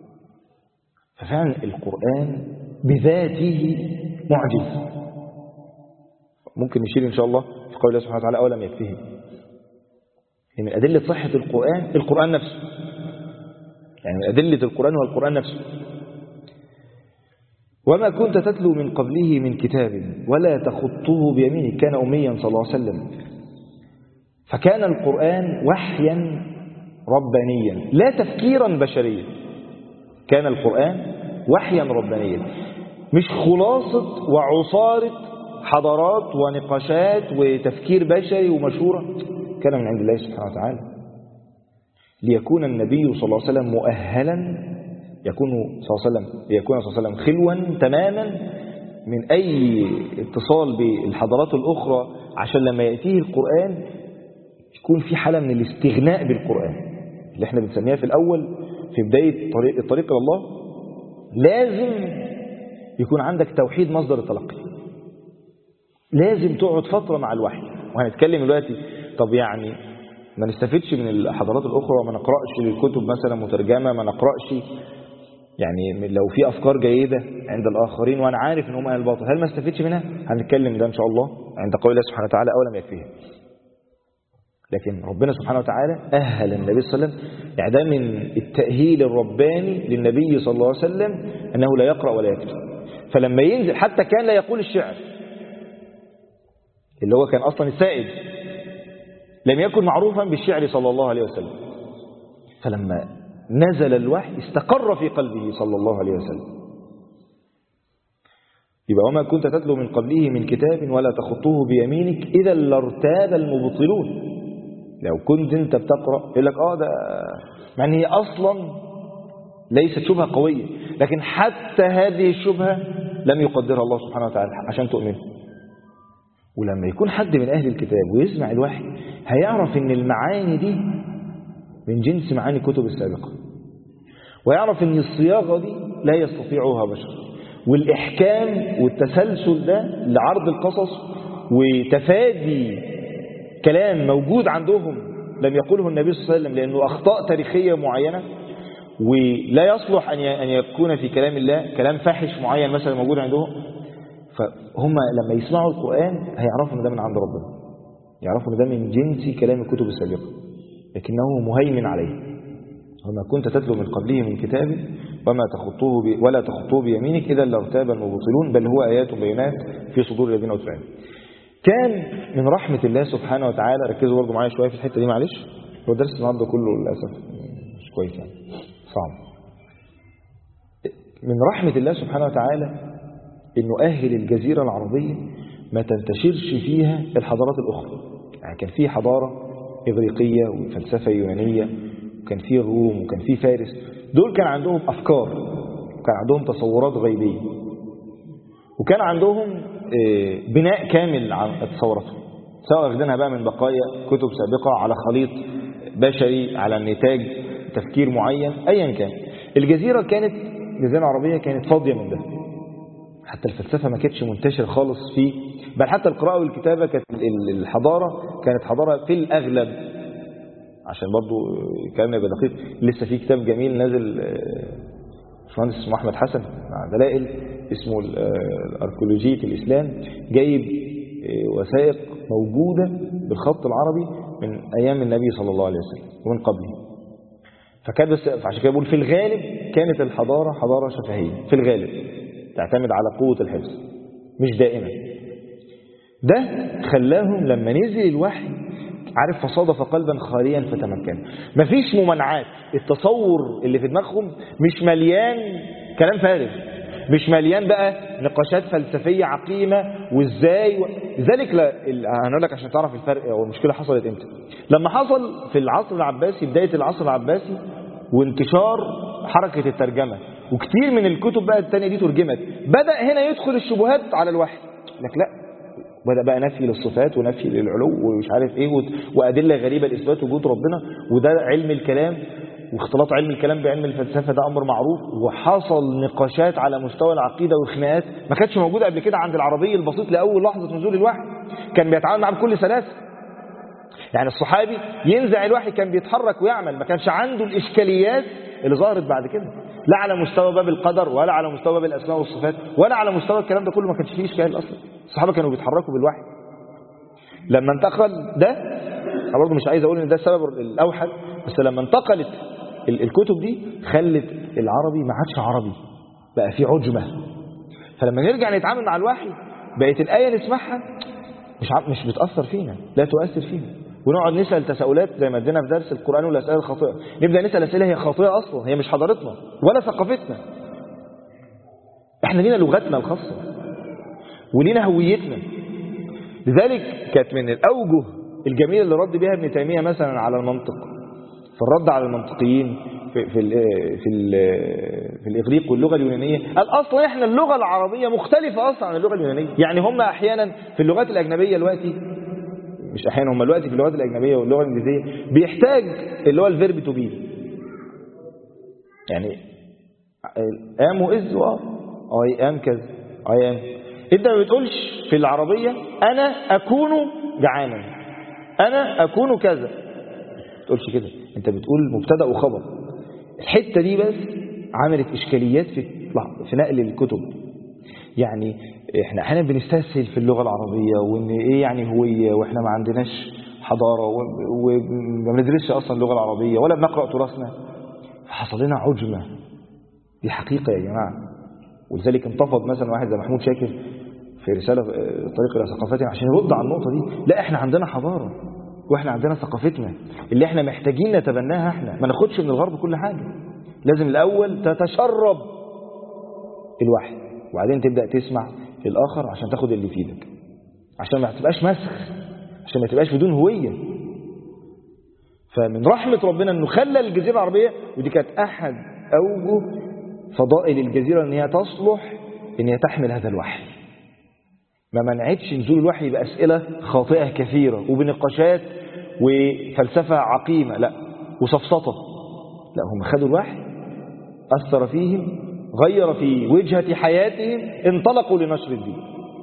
ففعلا القرآن بذاته معجز. ممكن نشير إن شاء الله في قول الله سبحانه وتعالى أولم يكفيه، من أدلة صحة القرآن نفسه، يعني من أدلة القرآن هو القرآن نفسه. وما كنت تتلو من قبله من كتاب ولا تخطه بيمينك، كان أميا صلى الله عليه وسلم. فكان القرآن وحيا ربانيا لا تفكيرا بشريا، كان القرآن وحيا ربانيا، مش خلاصة وعصارة حضارات ونقاشات وتفكير بشري ومشورة، كان من عند الله سبحانه وتعالى ليكون النبي صلى الله عليه وسلم مؤهلا، يكون صلى الله عليه وسلم خلوا تماما من أي اتصال بالحضارات الأخرى، عشان لما يأتيه القرآن يكون في حالة من الاستغناء بالقرآن اللي احنا بنسميها في الأول في بداية الطريق إلى الله. لازم يكون عندك توحيد مصدر التلقي، لازم تقعد فترة مع الوحي. وهنتكلم دلوقتي طب يعني ما نستفدش من الحضارات الأخرى وما نقرأش للكتب مثلا مترجمة، ما نقرأش يعني لو في أفكار جيدة عند الآخرين وأنا عارف إن هم أهل الباطل، هل ما استفدش منها؟ هنتكلم ده إن شاء الله عند قول الله سبحانه وتعالى أولم يكفيه. لكن ربنا سبحانه وتعالى أهل النبي صلى الله عليه وسلم، يعني ده من التأهيل الرباني للنبي صلى الله عليه وسلم أنه لا يقرأ ولا يكتب. فلما ينزل حتى كان لا يقول الشعر اللي هو كان أصلا السائد، لم يكن معروفا بالشعر صلى الله عليه وسلم. فلما نزل الوحي استقر في قلبه صلى الله عليه وسلم. يبقى وما كنت تتلو من قبله من كتاب ولا تخطه بيمينك إذا لارتاب المبطلون. لو كنت انت بتقرأ يقول لك ده يعني هي أصلا ليست شبهة قوية، لكن حتى هذه الشبهة لم يقدرها الله سبحانه وتعالى عشان تؤمن. ولما يكون حد من أهل الكتاب ويسمع الوحي هيعرف ان المعاني دي من جنس معاني الكتب السابقة، ويعرف ان الصياغة دي لا يستطيعها بشر، والإحكام والتسلسل ده لعرض القصص وتفادي كلام موجود عندهم لم يقوله النبي صلى الله عليه وسلم لأنه أخطاء تاريخية معينة، ولا يصلح أن يكون في كلام الله كلام فاحش معين مثلا موجود عندهم. فهم لما يسمعوا القرآن هيعرفوا أن ده من عند ربنا، يعرفوا أن ده من جنس كلام الكتب السابقة، لكنه مهيمن عليه. وما كنت تتلو من قبله من كتاب ولا تخطوه بيمينك إذا لارتاب المبطلون بل هو آيات بينات في صدور الذين أوتوا العلم. كان من رحمة الله سبحانه وتعالى، ركزوا برضو معايا شوية في الحتة دي معلش، هو درس النهارده كله للأسف مش كويس يعني صعب. من رحمة الله سبحانه وتعالى إنه أهل الجزيرة العربية ما تنتشرش فيها الحضارات الأخرى. يعني كان في حضارة إغريقية وفلسفة يونانية، وكان في الروم وكان في فارس، دول كان عندهم أفكار، وكان عندهم تصورات غيبية، وكان عندهم بناء كامل عن تصوراتهم، سواء واخدينها بقى من بقايا كتب سابقة على خليط بشري على نتاج تفكير معين أيا كان. الجزيرة العربية كانت فاضية من ده، حتى الفلسفة ما كانتش منتشرة خالص فيه، بل حتى القراءة والكتابة كانت الحضارة كانت حضارة في الأغلب، عشان برضو كلامنا يبقى دقيق. لسه في كتاب جميل نازل باشمهندس اسمه أحمد حسن مع دلائل اسمه الأركيولوجية الإسلام، جايب وثائق موجودة بالخط العربي من أيام النبي صلى الله عليه وسلم ومن قبله. فعشان كده بقول في الغالب كانت الحضارة حضارة شفهية، في الغالب تعتمد على قوة الحفظ مش دائما. ده خلاهم لما نزل الوحي عارف فصادف قلبا خاليا فتمكن، مفيش ممانعات. التصور اللي في دماغهم مش مليان كلام فارغ، مش مليان بقى نقاشات فلسفية عقيمة وازاي لذلك هنقول لك عشان تعرف الفرق او المشكلة حصلت امتى. لما حصل في العصر العباسي، بداية العصر العباسي وانتشار حركة الترجمة، وكتير من الكتب بقى التانية دي ترجمت، بدأ هنا يدخل الشبهات على الوحي. لك لا، بدأ بقى نفي للصفات ونفي للعلو ومش عارف ايه وأدلة غريبة لإثبات وجود ربنا، وده علم الكلام، واختلاط علم الكلام بعلم الفلسفة ده أمر معروف. وحصل نقاشات على مستوى العقيدة وخناقات ما كانتش موجودة قبل كده عند العربي البسيط لأول لحظة نزول الوحي، كان بيتعامل معاه بكل سلاسة. يعني الصحابي ينزع الوحي كان بيتحرك ويعمل، ما كانش عنده الإشكاليات اللي ظهرت بعد كده، لا على مستوى باب القدر ولا على مستوى باب الأسماء والصفات ولا على مستوى الكلام ده كله، ما كانش فيه إشكال أصلا. الصحابة كانوا بيتحركوا بالوحي. لما انتقل ده، برضه مش عايز أقول إن ده السبب الأوحد، بس لما انتقلت الكتب دي خلت العربي ما عادش عربي، بقى فيه عجمة. فلما نرجع نتعامل مع الوحي بقت الآية نسمعها مش بتأثر فينا، لا تؤثر فينا، ونقعد نسأل تساؤلات زي ما ادينا في درس القرآن والأسئلة الخاطئة، نبدأ نسأل أسئلة هي خاطئة أصلا، هي مش حضارتنا ولا ثقافتنا. احنا لينا لغتنا الخاصة ولينا هويتنا. لذلك كانت من الأوجه الجميلة اللي رد بها ابن تيمية مثلا على المنطق، في الرد على المنطقيين في الإغريق واللغة اليونانية، قال أصلا إحنا اللغة العربية مختلفة أصلا عن اللغة اليونانية. يعني هم أحيانا في اللغات الأجنبية دلوقتي، مش أحيانا، هم دلوقتي في اللغات الأجنبية واللغة الإنجليزية بيحتاج اللي هو الفيرب تو بي، يعني am وإز I am كذا I am. أنت ما بتقولش في العربية أنا أكون جعانا، أنا أكون كذا، ما بتقولش كده، أنت بتقول مبتدأ وخبر. الحتة دي بس عملت إشكاليات في نقل الكتب. يعني احنا احيانا بنستسهل في اللغة العربية وان ايه يعني هوية، واحنا ما عندناش حضارة وما بندرسش أصلا اللغة العربية ولا بنقرأ تراثنا، فحصل لنا عجمة. دي حقيقة يا جماعة. ولذلك انتفض مثلا واحد زي محمود شاكر في رسالة طريق إلى ثقافتنا عشان يرد على النقطة دي. لا، احنا عندنا حضارة واحنا عندنا ثقافتنا اللي احنا محتاجين نتبناها، احنا ما ناخدش من الغرب كل حاجة. لازم الأول تتشرب الوحي وبعدين تبدأ تسمع للآخر عشان تاخد اللي يفيدك، عشان ما تبقاش مسخ، عشان ما تبقاش بدون هوية. فمن رحمة ربنا انه خلى الجزيرة العربية، ودي كانت احد اوجه فضائل الجزيرة ان هي تصلح ان هي تحمل هذا الوحي. ما منعتش نزول الوحي بأسئلة خاطئة كثيرة وبنقاشات وفلسفة عقيمة، لا، وسفسطة. لا، هم خدوا الوحي، أثر فيهم، غير في وجهة حياتهم، انطلقوا لنشر الدين.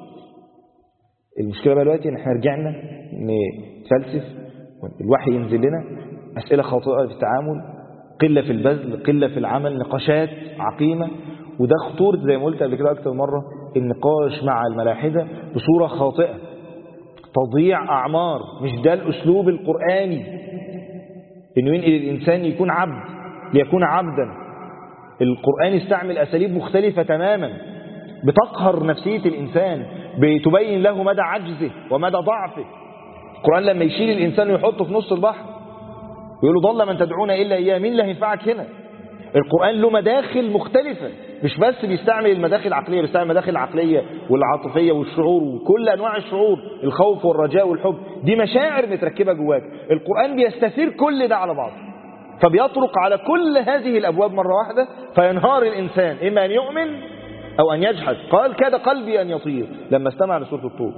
المشكلة بقى دلوقتي ان احنا رجعنا نفلسف، الوحي ينزل لنا أسئلة خاطئة في التعامل، قلة في البذل، قلة في العمل، نقاشات عقيمة. وده خطورة زي ما قلت قبل كده أكتر مرة، النقاش مع الملاحدة بصورة خاطئة، تضييع أعمار. مش ده الأسلوب القرآني، إنه ينقل الإنسان يكون عبد ليكون عبدا. القرآن يستعمل أساليب مختلفة تماما بتقهر نفسية الإنسان، بتبين له مدى عجزه ومدى ضعفه. القرآن لما يشيل الإنسان ويحطه في نص البحر ويقول له ضل من تدعون إلا إياه، مين اللي هينفعك هنا؟ القرآن له مداخل مختلفة، مش بس بيستعمل المداخل العقلية، بيستعمل المداخل العقلية والعاطفية والشعور وكل أنواع الشعور، الخوف والرجاء والحب. دي مشاعر متركبة جواك. القرآن بيستثير كل ده على بعض، فبيطرق على كل هذه الأبواب مرة واحدة، فينهار الإنسان إما أن يؤمن أو أن يجحد. قال كاد قلبي أن يطير لما استمع لسورة الطور.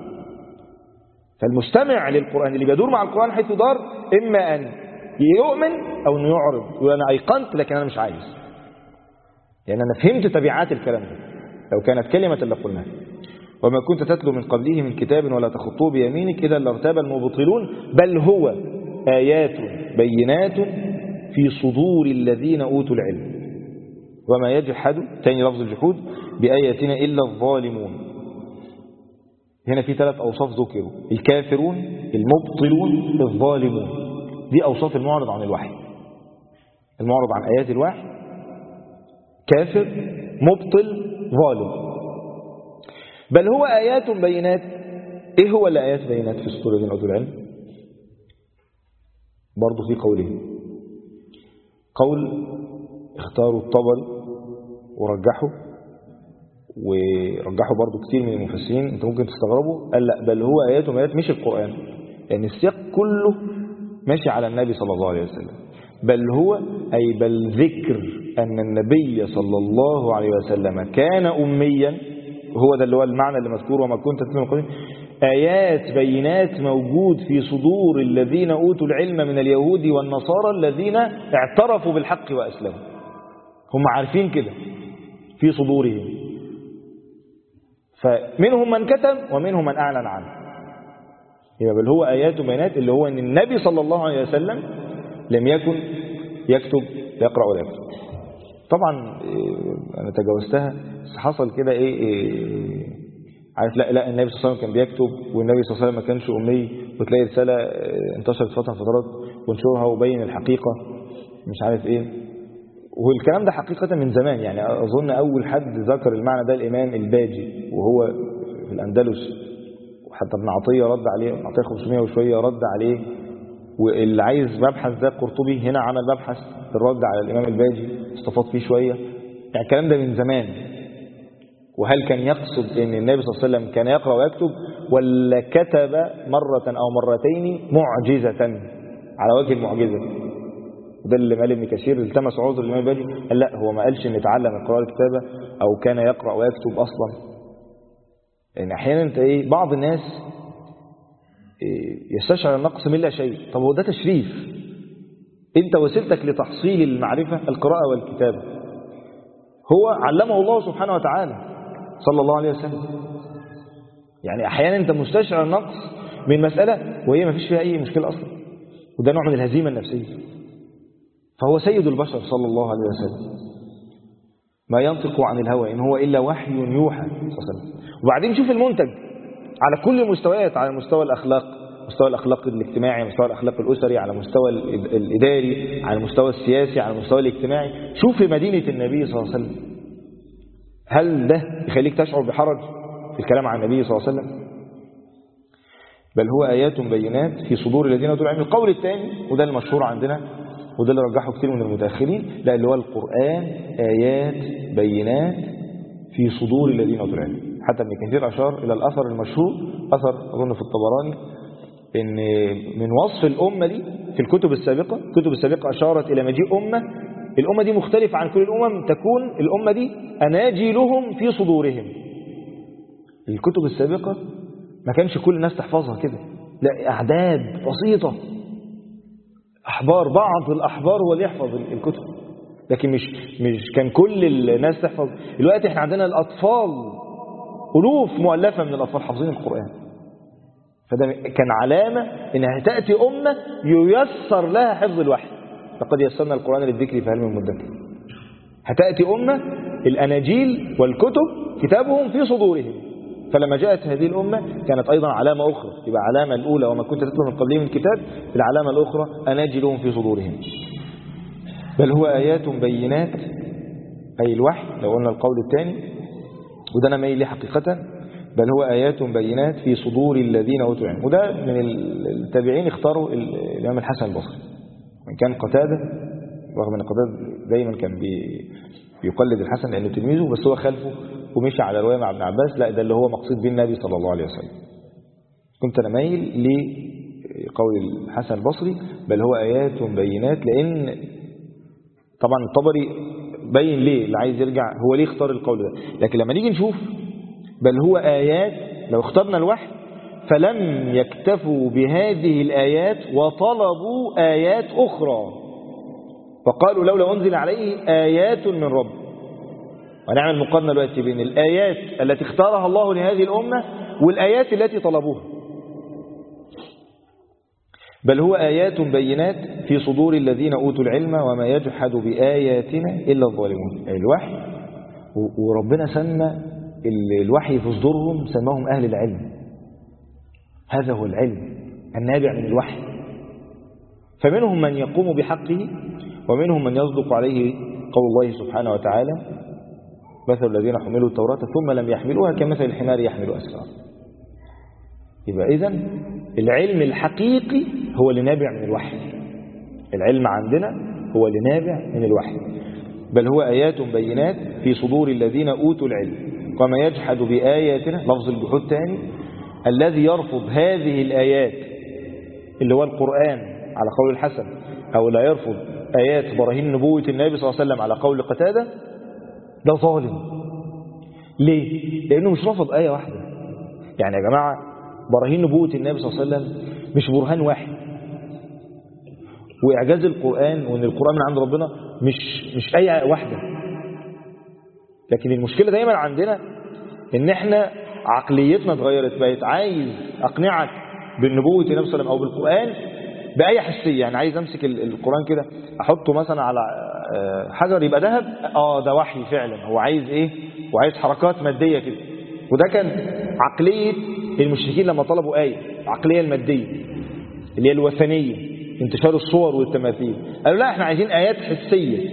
فالمستمع للقرآن اللي بيدور مع القرآن حيث دار إما أن يؤمن أو أن يعرض، يقول أنا أيقنت لكن أنا مش عايز، لأن أنا فهمت تبعات الكلام ده. لو كانت كلمة لقلناها. وما كنت تتلو من قبله من كتاب ولا تخطوه بيمينك إذا لارتاب المبطلون بل هو آيات بينات في صدور الذين أوتوا العلم وما يجحد، تاني لفظ الجحود، بآياتنا إلا الظالمون. هنا في 3 أوصاف ذكروا: الكافرون، المبطلون، الظالمون. دي أوصاف المعرض عن الوحي، المعرض عن آيات الوحي: كافر، مبطل، ظالم. بل هو آيات بينات. إيه هو الآيات بينات في صدور الذين أوتوا العلم؟ برضو في قولين. قول اختاروا الطبري ورجحوا برضو كتير من المفسرين، انت ممكن تستغربوا، قال لا، بل هو آيات بينات مش القرآن، لأن السياق كله ماشي على النبي صلى الله عليه وسلم. بل هو أي بل ذكر أن النبي صلى الله عليه وسلم كان أميا، هو ده اللي هو المعنى اللي مذكور: وما كنت تتلو من قبله. آيات بينات موجود في صدور الذين أوتوا العلم من اليهود والنصارى الذين اعترفوا بالحق وأسلموا. هم عارفين كده في صدورهم، فمنهم من كتم ومنهم من أعلن عنه. يبقى بل هو آيات بينات اللي هو أن النبي صلى الله عليه وسلم لم يكن يكتب، يقرأ ولا يكتب. طبعا أنا تجاوزتها، بس حصل كده عارف، لا النبي صلى الله عليه وسلم كان بيكتب والنبي صلى الله عليه وسلم ما كانش أمي، وتلاقي رسالة انتشرت فترات وانشرها وبين الحقيقة مش عارف ايه. والكلام ده حقيقة من زمان، يعني أظن أول حد ذكر المعنى ده الإمام الباجي وهو في الأندلس، وحتى ابن عطية رد عليه، ابن عطية 500 وشوية رد عليه. واللي عايز مبحث ده قرطبي هنا عمل مبحث الرد على الإمام الباجي، استفاض فيه شوية. يعني الكلام ده من زمان. وهل كان يقصد ان النبي صلى الله عليه وسلم كان يقرأ ويكتب، ولا كتب مرة أو مرتين معجزة على وجه المعجزة؟ وده اللي قال ابن كثير التمس عذر الإمام الباجي، قال لا، هو ما قالش ان يتعلم القراءة الكتابة أو كان يقرأ ويكتب أصلا. يعني أحيانا انت بعض الناس يستشعر النقص من لا شيء. طب هو ده تشريف، انت وسيلتك لتحصيل المعرفة القراءة والكتابة. هو علمه الله سبحانه وتعالى صلى الله عليه وسلم. يعني احيانا انت مستشعر النقص من مسألة وهي ما فيش فيها اي مشكلة اصلا، وده نوع من الهزيمة النفسية. فهو سيد البشر صلى الله عليه وسلم، ما ينطق عن الهوى إن هو إلا وحي يوحى صلى الله عليه وسلم. وبعدين شوف المنتج على كل المستويات، على مستوى الأخلاق مستوى الأخلاق الاجتماعي، على مستوى الأخلاق الأسري، على مستوى الإداري، على المستوى السياسي، على المستوى الاجتماعي. شوف في مدينة النبي صلى الله عليه وسلم، هل ده يخليك تشعر بحرج في الكلام عن النبي صلى الله عليه وسلم؟ بل هو آيات بينات في صدور الذين أوتوا العلم. القول الثاني وده المشهور عندنا وده اللي رجحه كثير من المتأخرين، لا اللي هو القرآن آيات بينات في صدور الذين أوتوا العلم. حتى ابن كثير أشار إلى الأثر المشهور، أثر أظن في الطبراني، إن من وصف الأمة دي في الكتب السابقة أشارت إلى مجيء الأمة دي مختلفة عن كل الأمم، تكون الأمة دي أناجيلهم في صدورهم. الكتب السابقة ما كانش كل الناس تحفظها كده، لا أعداد بسيطة، أحبار، بعض الأحبار هو اللي يحفظ الكتب، لكن مش كان كل الناس تحفظ. دلوقتي احنا عندنا الأطفال ألوف مؤلفة من الأطفال حافظين القرآن. فده كان علامة إنها تأتي أمة ييسر لها حفظ الوحي، لقد يسرنا القرآن للذكر فهل من مدكر. هتأتي أمة الأناجيل والكتب كتابهم في صدورهم. فلما جاءت هذه الأمة كانت أيضا علامة أخرى، يبقى علامة الأولى وما كنت تتلو من قبلهم الكتاب، العلامة الأخرى أناجلهم في صدورهم. بل هو آيات بينات، أي الوحي لو قلنا القول الثاني، وده أنا مايل ليه حقيقة، بل هو آيات بينات في صدور الذين أوتوا العلم. وده من التابعين اختاروا الإمام الحسن البصري، من كان قتادة، رغم أن قتادة دايما كان بيقلد الحسن لأنه تلميذه، بس هو خلفه ومشي على رواية مع ابن عباس، لا ده اللي هو مقصود به النبي صلى الله عليه وسلم. كنت أنا مايل لقول الحسن البصري بل هو آيات بينات، لأن طبعا الطبري بين ليه اللي عايز يرجع هو ليه اختار القول ده. لكن لما نيجي نشوف بل هو آيات، لو اخترنا الوحي فلم يكتفوا بهذه الآيات وطلبوا آيات أخرى، فقالوا لولا أنزل عليه آيات من رب. ونعمل مقارنة دلوقتي بين الآيات التي اختارها الله لهذه الأمة والآيات التي طلبوها. بل هو آيات بينات في صدور الذين أوتوا العلم وما يجحد بآياتنا إلا الظالمون. الوحي، وربنا سمى الوحي في صدورهم سماهم أهل العلم. هذا هو العلم النابع من الوحي. فمنهم من يقوم بحقه ومنهم من يصدق عليه قول الله سبحانه وتعالى مثل الذين حملوا التوراة ثم لم يحملوها كمثل الحمار يحمل أسفار. يبقى إذن العلم الحقيقي هو اللي نابع من الوحي. العلم عندنا هو اللي نابع من الوحي. بل هو آيات بينات في صدور الذين أوتوا العلم وما يجحد بآياتنا، لفظ الجحود تاني، الذي يرفض هذه الآيات اللي هو القرآن على قول الحسن، أو لا يرفض آيات براهين نبوة النبي صلى الله عليه وسلم على قول قتادة، ده ظالم. ليه؟ لأنه مش رفض آية واحدة. يعني يا جماعة براهين نبوة النبي صلى الله عليه وسلم مش برهان واحد، وإعجاز القرآن وإن القرآن من عند ربنا مش آية واحدة. لكن المشكلة دايما عندنا إن إحنا عقليتنا اتغيرت، بقت عايز أقنعك بالنبوة النبي صلى الله عليه وسلم أو بالقرآن بأي حسية. يعني عايز أمسك القرآن كده أحطه مثلا على حجر يبقى ذهب، ده وحي فعلا. هو عايز إيه؟ وعايز حركات مادية كده. وده كان عقلية المشركين لما طلبوا آية، عقلية المادية اللي هي الوثنية، انتشار الصور والتماثيل. قالوا لا احنا عايزين آيات حسية.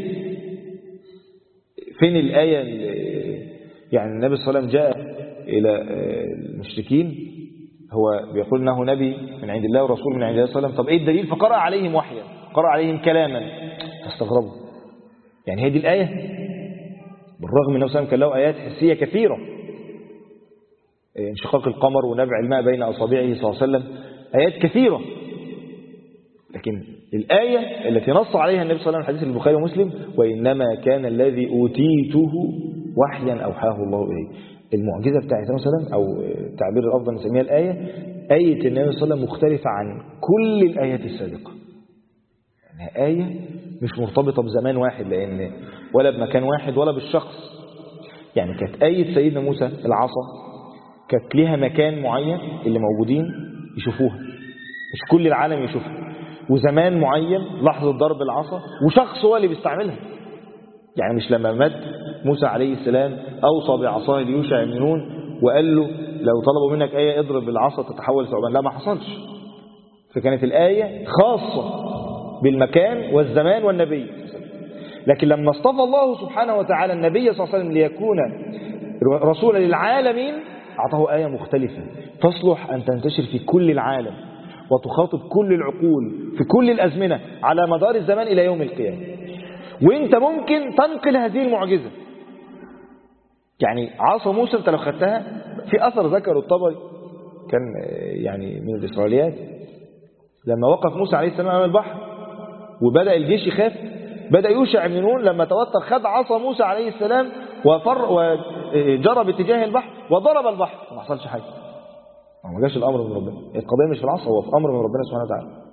فين الآية يعني النبي صلى الله عليه وسلم جاء إلى المشركين هو بيقول انه نبي من عند الله ورسول من عند الله صلى الله عليه وسلم، طب ايه الدليل؟ فقرأ عليهم وحيا، قرأ عليهم كلاما، فاستغربوا. يعني هي دي الآية؟ بالرغم من انه صلى الله عليه وسلم كان له آيات حسية كثيرة، انشقاق القمر ونبع الماء بين أصابعه صلى الله عليه وسلم، آيات كثيرة. لكن الآية التي نص عليها النبي صلى الله عليه وسلم حديث البخاري ومسلم وإنما كان الذي أوتيته وحيا أوحاه الله إليه. المعجزة بتاعت النبي صلى الله عليه وسلم أو التعبير الأفضل نسميها الآية، آية النبي صلى الله عليه وسلم مختلفة عن كل الآيات السابقة. يعني آية مش مرتبطة بزمان واحد، لأن ولا بمكان واحد ولا بالشخص. يعني كانت آية سيدنا موسى العصا كانت لها مكان معين اللي موجودين يشوفوها، مش كل العالم يشوفها، وزمان معين لحظة ضرب العصا وشخص هو اللي بيستعملها. يعني مش لما مات موسى عليه السلام أوصى بعصاه ليوشع بن نون وقال له لو طلبوا منك آية اضرب العصا تتحول ثعبان، لا ما حصلش. فكانت الآية خاصة بالمكان والزمان والنبي. لكن لما اصطفى الله سبحانه وتعالى النبي صلى الله عليه وسلم ليكون رسولا للعالمين أعطاه آية مختلفة تصلح أن تنتشر في كل العالم وتخاطب كل العقول في كل الأزمنة على مدار الزمان إلى يوم القيامة. وانت ممكن تنقل هذه المعجزة. يعني عصا موسى انت لو خدتها في أثر ذكر الطبري كان يعني من الإسرائيليات لما وقف موسى عليه السلام أمام البحر وبدأ الجيش يخاف، بدأ يوشع بن نون لما توتر خد عصا موسى عليه السلام وجرى باتجاه البحر وضرب البحر ما حصلش حاجة. ما جاش الأمر من ربنا، القضية مش في العصا، هو في أمر من ربنا سبحانه وتعالى.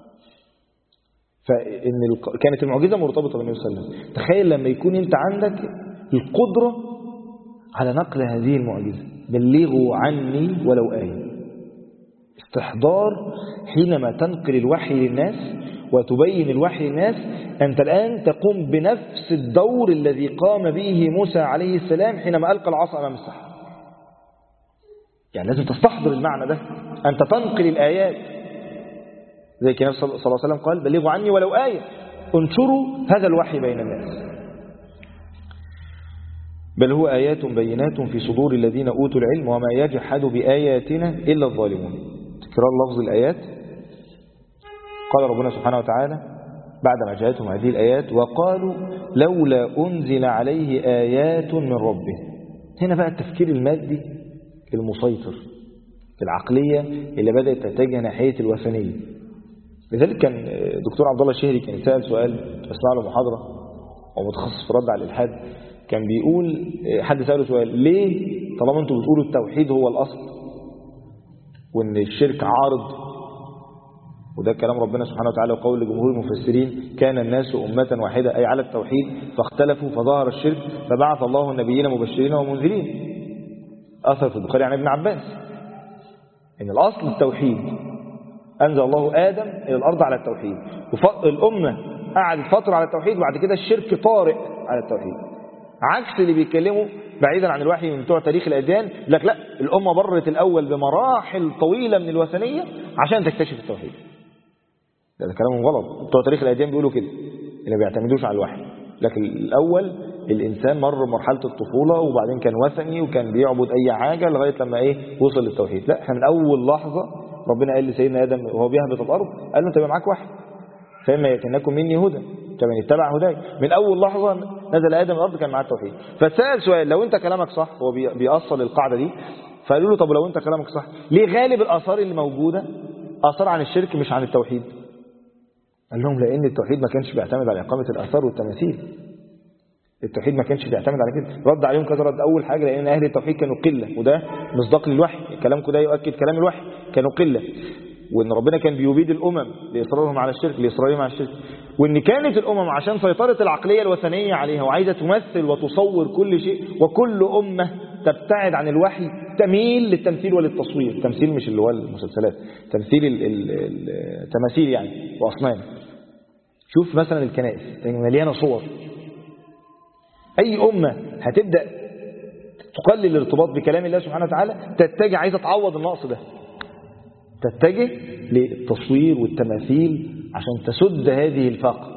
فإن كانت المعجزة مرتبطة بالنبي صلى الله عليه وسلم. تخيل لما يكون أنت عندك القدرة على نقل هذه المعجزة، بلغوا عني ولو آية. استحضار حينما تنقل الوحي للناس وتبين الوحي للناس، أنت الآن تقوم بنفس الدور الذي قام به موسى عليه السلام حينما ألقى العصا أمام السحرة. يعني لازم تستحضر المعنى ده، أنت تنقل الآيات زي كان صلى الله عليه وسلم قال بلغوا عني ولو آية، انشروا هذا الوحي بين الناس. بل هو آيات بينات في صدور الذين أوتوا العلم وما يجحد بآياتنا إلا الظالمون. تكرار لفظ الآيات. قال ربنا سبحانه وتعالى بعدما جاءتهم هذه الآيات وقالوا لولا أنزل عليه آيات من ربه. هنا بقى التفكير المادي المسيطر، العقلية اللي بدأت تتجه ناحية الوثنية. لذلك كان دكتور عبد الله الشهري كان يسأل سؤال أسمع له محاضرة ومتخصص في رد على الإلحاد، كان بيقول حد سأله سؤال ليه طالما أنتم بتقولوا التوحيد هو الأصل وأن الشرك عارض، وده كلام ربنا سبحانه وتعالى وقول لجمهور المفسرين كان الناس أمة واحدة أي على التوحيد فاختلفوا فظهر الشرك فبعث الله النبيين مبشرين ومنذرين. أثر في البخاري عن ابن عباس إن الأصل التوحيد، أنزل الله آدم إلى الأرض على التوحيد، والأمة قعدت فترة على التوحيد وبعد كده الشرك طارئ على التوحيد. عكس اللي بيتكلموا بعيدا عن الوحي من بتوع تاريخ الأديان، لك لا الأمة مرت الأول بمراحل طويلة من الوثنية عشان تكتشف التوحيد. ده كلام غلط، بتوع تاريخ الأديان بيقولوا كده اللي بيعتمدوش على الوحي. لكن الأول الإنسان مر مرحلة الطفولة وبعدين كان وثني وكان بيعبد أي حاجة لغاية لما وصل للتوحيد. لا احنا من أول لحظة ربنا قال لسيدنا آدم وهو بيهبط الأرض قال له أنت معاك وحي فإما يأتينكم مني هدى فمن اتبع هداي. من أول لحظة نزل آدم الأرض كان معاه التوحيد. فسأل سؤال لو أنت كلامك صح، هو بيأصل القاعدة دي، فقالوا له طب لو أنت كلامك صح ليه غالب الآثار اللي موجودة آثار عن الشرك مش عن التوحيد؟ قال لهم لأن التوحيد ما كانش بيعتمد على إقامة الآثار والتماثيل. التوحيد ما كانش بيعتمد على كده. رد عليهم كذا رد. أول حاجة لأن أهل التوحيد كانوا قلة، وده مصداق للوحي، كلامكم ده يؤكد كلام الوحي، كانوا قلة، وإن ربنا كان بيبيد الأمم لإصرارهم على الشرك لإصرارهم على الشرك، وإن كانت الأمم عشان سيطرة العقلية الوثنية عليها وعايزة تمثل وتصور كل شيء، وكل أمة تبتعد عن الوحي تميل للتمثيل وللتصوير. تمثيل مش اللي هو المسلسلات، تمثيل التماثيل يعني وأصنام. شوف مثلا الكنائس مليانة صور. أي أمة هتبدأ تقلل الارتباط بكلام الله سبحانه وتعالى تتجه عايزة تعوض النقص ده، تتجه للتصوير والتماثيل عشان تسد هذه الفاقة.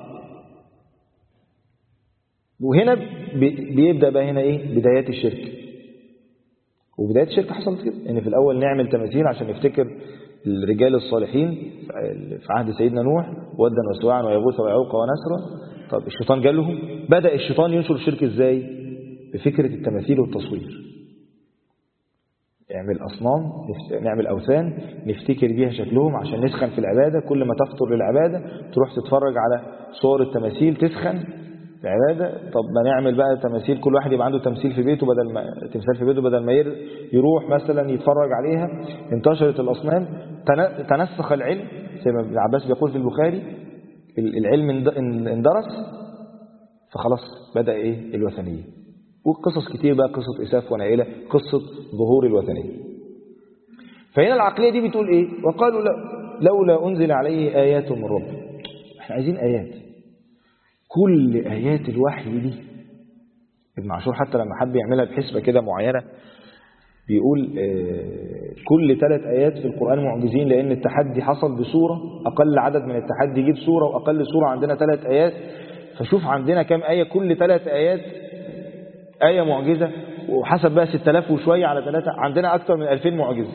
وهنا بيبدأ بقى هنا بدايات الشرك. وبدايات الشرك حصلت كده ان في الأول نعمل تماثيل عشان نفتكر الرجال الصالحين في عهد سيدنا نوح ودا وسواعا ويغوث ويعوق ونسرا. طب الشيطان جالهم، بدأ الشيطان ينشر الشرك ازاي؟ بفكرة التماثيل والتصوير. نعمل أصنام، نعمل أوثان نفتكر بيها شكلهم عشان نسخن في العبادة. كل ما تفطر للعبادة تروح تتفرج على صور التماثيل تسخن في العبادة. طب ما نعمل بقى تماثيل، كل واحد يبقى عنده تمثيل في بيته بدل ما تمثال في بيته بدل ما يروح مثلا يتفرج عليها. انتشرت الأصنام، تنسخ العلم زي ما ابن عباس بيقول في البخاري العلم اندرس، فخلاص بدأ الوثنية. وقصص كتير بقى، قصة إساف ونائلة، قصة ظهور الوثنية. فهنا العقلية دي بتقول وقالوا لولا أنزل عليه آيات من ربه. احنا عايزين آيات. كل آيات الوحي دي ابن عاشور حتى لما حب يعملها بحسبة كده معينة بيقول كل 3 آيات في القرآن معجزين، لأن التحدي حصل بسورة، أقل عدد من التحدي يجيب سورة، وأقل سورة عندنا 3 آيات. فشوف عندنا كام آية، كل 3 آيات آية معجزة، وحسب بقى 6000 وشوية على 3 عندنا أكثر من 2000 معجزة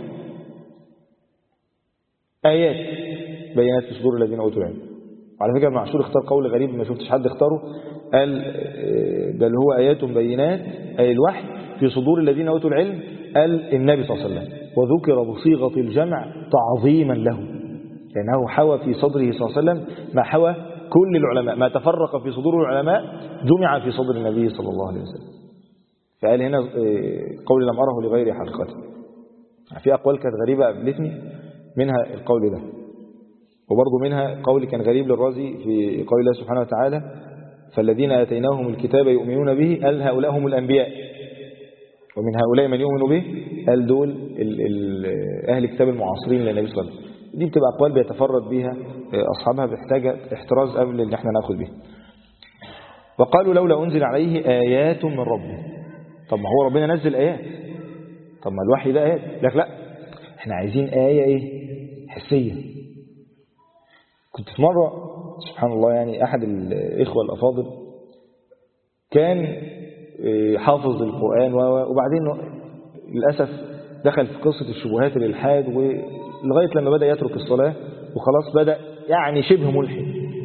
آيات بينات في صدور الذين أوتوا العلم. على فكرة ابن عاشور اختار قول غريب ما شفتش حد اختاره، قال بل هو آيات بينات، أي الوحي في صدور الذين أوتوا العلم، قال النبي صلى الله عليه وسلم، وذكر بصيغة الجمع تعظيما له، لأنه حوى في صدره صلى الله عليه وسلم ما حوى كل العلماء، ما تفرق في صدور العلماء جمع في صدر النبي صلى الله عليه وسلم. فقال هنا قول لم أره لغير حقيقته. في أقوال كانت غريبة قابلتني، منها القول ده، وبرضه منها قول كان غريب للرازي في قول الله سبحانه وتعالى فالذين آتيناهم الكتاب يؤمنون به، قال هؤلاء هم الأنبياء ومن هؤلاء من يؤمن به، قال دول أهل الكتاب المعاصرين للنبي صلى الله عليه وسلم. دي بتبقى أقوال بيتفرد بها أصحابها، بيحتاج احتراز قبل اللي احنا ناخد به. وقالوا لولا أنزل عليه آيات من ربه. طب ما هو ربنا نزل آيات، طب ما الوحي ده آيات. لك لا، احنا عايزين آية ايه؟ حسية. كنت في مرة سبحان الله يعني أحد الإخوة الأفاضل كان حافظ القرآن، وبعدين للأسف دخل في قصة الشبهات الإلحاد، ولغاية لما بدأ يترك الصلاة وخلاص بدأ يعني شبه ملحد.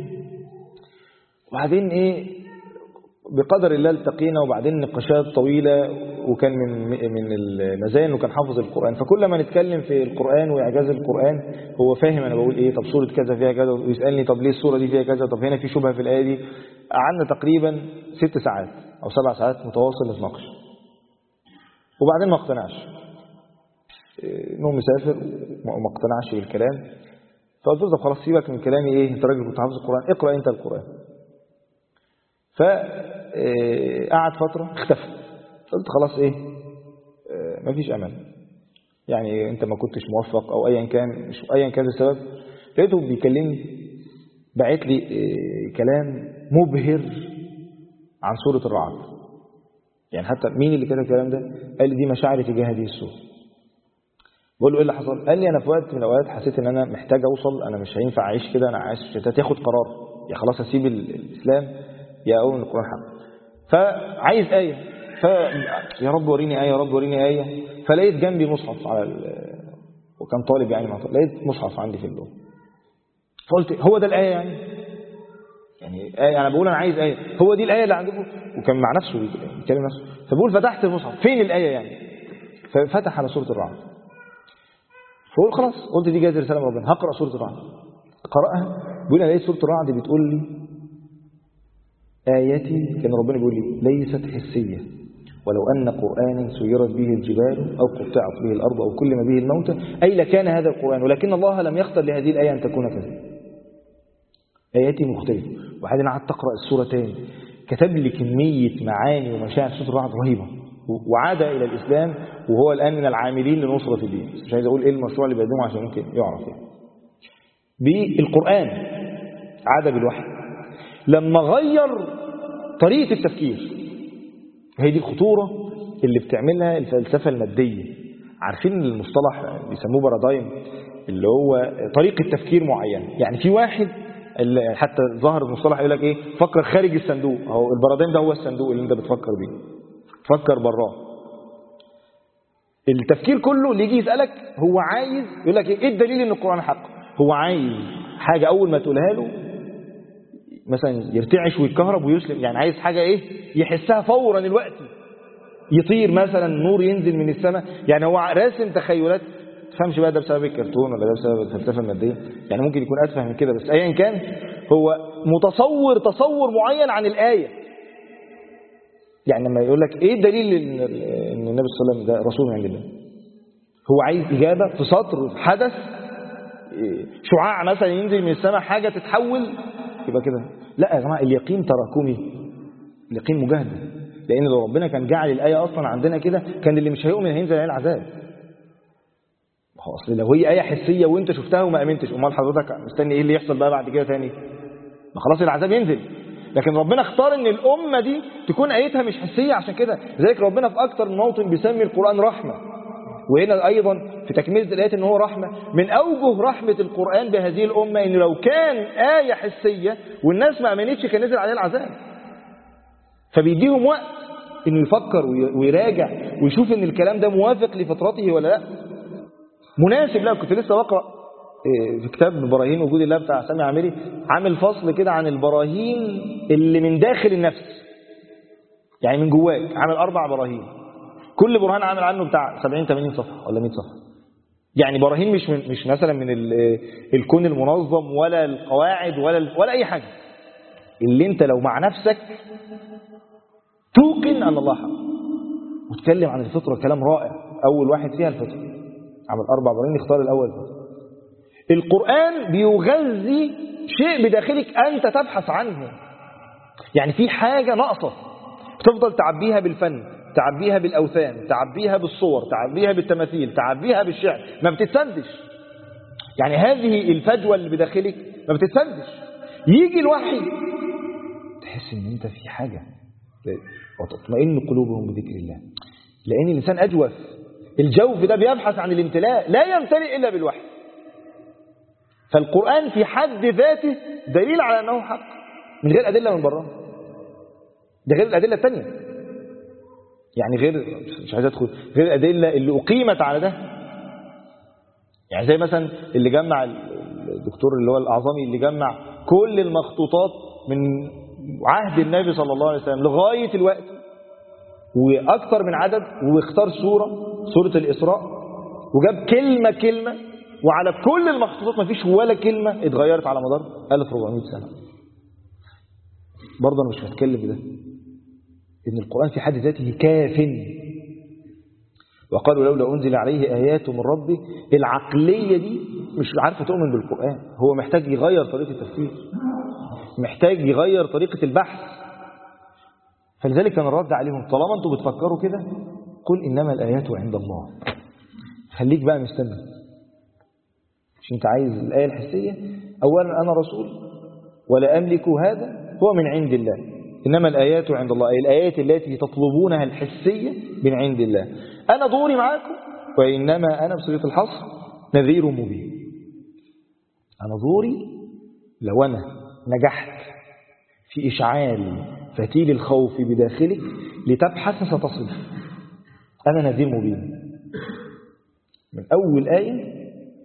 وبعدين بقدر الله التقينا، وبعدين نقاشات طويلة، وكان من المزايا انه كان حافظ القرآن، فكل ما نتكلم في القرآن وإعجاز القرآن هو فاهم أنا بقول إيه، طب سورة كذا فيها كذا، ويسألني طب ليه السورة دي فيها كذا، طب هنا في شبهة في الآية دي. قعدنا تقريبا 6 ساعات أو 7 ساعات متواصل نتناقش، وبعدين ما اقتنعش، انه مسافر وما اقتنعش بالكلام. فقلت له طب خلاص سيبك من كلامي، انت راجل كنت حافظ القرآن، اقرأ انت القرآن. فقعد فترة اختفى. قلت خلاص مفيش أمل، يعني انت ما كنتش موفق او ايا كان السبب. لقيته بيكلمني بعت لي كلام مبهر عن سورة الرعد، يعني حتى مين اللي كتب الكلام ده؟ قال لي دي مشاعري تجاه هذه السورة. بقول له ايه اللي حصل؟ قال لي انا في وقت من الاوقات حسيت ان انا محتاج اوصل، انا مش هينفع اعيش كده، انا عايز تاخد قرار، يا خلاص اسيب الاسلام يا اؤمن القرآن حق. فعايز آية، يا رب وريني آية، يا رب وريني آية. فلقيت جنبي مصحف وكان طالب يعني مع طالب، لقيت مصحف عندي في اللغة. فقلت هو ده الآية يعني آية، أنا بقول أنا عايز آية، هو دي الآية اللي عندكم؟ وكان مع نفسه بيتكلم نفسه. فبقول فتحت المصحف فين الآية يعني؟ ففتح على سورة الرعد. فقول خلاص، قلت دي جايز رسالة من ربنا، هقرأ سورة الرعد. قرأها، بيقول أنا لقيت سورة الرعد بتقول لي آياتي، كان ربنا بيقول لي ليست حسية، ولو أن قرآنا سيرت به الجبال أو قطعت به الأرض أو كلم به الموتى أي لكان هذا القرآن، ولكن الله لم يختر لهذه الآية أن تكون كذا. آياتي مختلفة. وبعدين قعدت أقرأ السورة تاني، كتب لي كمية معاني ومشاعر سورة الرعد رهيبة، وعاد إلى الإسلام، وهو الآن من العاملين لنصرة الدين. مش عايز أقول إيه المشروع اللي بيقدمه عشان ممكن يعرف يعني. بالقرآن عاد بالوحي لما غير طريقة التفكير. وهي دي الخطورة اللي بتعملها الفلسفة المادية. عارفين المصطلح بيسموه بارادايم، اللي هو طريقة تفكير معينة. يعني في واحد اللي حتى ظهر المصطلح يقول لك فكر خارج الصندوق، أو البارادايم ده هو الصندوق اللي انت بتفكر بيه، فكر براه. التفكير كله اللي يجي يسألك هو عايز يقول لك ايه الدليل ان القرآن حق. هو عايز حاجة اول ما تقولها له مثلا يرتعش ويتكهرب ويسلم، يعني عايز حاجة يحسها فورا الوقت، يطير مثلا، نور ينزل من السماء. يعني هو راسم تخيلات، تفهمش بقى ده بسبب الكرتون ولا ده بسبب الفلسفة المادية، يعني ممكن يكون أتفه من كده، بس أيا كان هو متصور تصور معين عن الآية. يعني لما يقول لك ايه الدليل ان النبي صلى الله عليه وسلم ده رسول من عند الله، هو عايز إجابة في سطر حدث، شعاع مثلا ينزل من السماء، حاجة تتحول يبقى كده. لا يا جماعة، اليقين تراكمي، اليقين مجاهدة. لأن لو ربنا كان جعل الآية أصلا عندنا كده، كان اللي مش هيؤمن هينزل عليه العذاب. أصل لو هي آية حسية وانت شفتها وما أمنتش، أمال حضرتك مستني ايه اللي يحصل بقى بعد كده تاني؟ ما خلاص العذاب ينزل. لكن ربنا اختار ان الأمة دي تكون آيتها مش حسية، عشان كده لذلك ربنا في أكتر من موطن بيسمي القرآن رحمة. وهنا أيضا في تكملة الآيات إن هو رحمة. من أوجه رحمة القرآن بهذه الأمة إنه لو كان آية حسية والناس ما أمنتش كان نزل عليها العذاب، فبيديهم وقت إنه يفكر ويراجع ويشوف إن الكلام ده موافق لفطرته ولا لا، مناسب. لا كنت لسه بقرأ في كتاب براهين وجود الله بتاع سامي عامري، عامل فصل كده عن البراهين اللي من داخل النفس، يعني من جواك، عامل 4 براهين، كل برهان عامل عنه بتاع 70-80 صفحة ولا 100 صفحة. يعني براهين مش مثلا من الكون المنظم ولا القواعد ولا أي حاجة، اللي انت لو مع نفسك توقن أن الله حق. وتكلم عن الفطرة كلام رائع، أول واحد فيها الفطرة، عمل 4 براهين، اختار الأول الفطرة. القرآن بيغذي شيء بداخلك أنت تبحث عنه، يعني في حاجة ناقصة تفضل تعبيها بالفن، تعبيها بالأوثان، تعبيها بالصور، تعبيها بالتماثيل، تعبيها بالشعر، ما بتتسدش. يعني هذه الفجوة اللي بداخلك ما بتتسدش. يجي الوحي تحس ان انت في حاجة، وتطمئن قلوبهم بذكر الله، لأن الإنسان أجوف، الجوف ده بيبحث عن الامتلاء، لا يمتلئ إلا بالوحي. فالقرآن في حد ذاته دليل على أنه حق من غير أدلة من براه، ده غير الأدلة التانية، يعني غير، مش عايز أدخل، غير الأدلة اللي أقيمت على ده. يعني زي مثلا اللي جمع الدكتور اللي هو الأعظمي، اللي جمع كل المخطوطات من عهد النبي صلى الله عليه وسلم لغاية الوقت وأكثر من عدد، واختار سورة الإسراء، وجاب كلمة كلمة، وعلى كل المخطوطات ما فيش ولا كلمة اتغيرت على مدار 1400 سنة. برضه أنا مش هتكلم بده، إن القرآن في حد ذاته كاف. وقالوا لولا أنزل عليه آيات من ربه. العقلية دي مش عارفة تؤمن بالقرآن، هو محتاج يغير طريقة التفكير، محتاج يغير طريقة البحث. فلذلك كان الرد عليهم، طالما أنتم بتفكروا كده قل إنما الآيات عند الله. خليك بقى مستني، مش أنت عايز الآية الحسية؟ أولا أنا رسول ولا أملك هذا، هو من عند الله. إنما الآيات عند الله، أي الآيات التي تطلبونها الحسية من عند الله. أنا دوري معاكم، وإنما أنا بصيغة الحصر نذير مبين. أنا دوري لو أنا نجحت في إشعال فتيل الخوف بداخلك لتبحث ستصل، أنا نذير مبين. من أول آية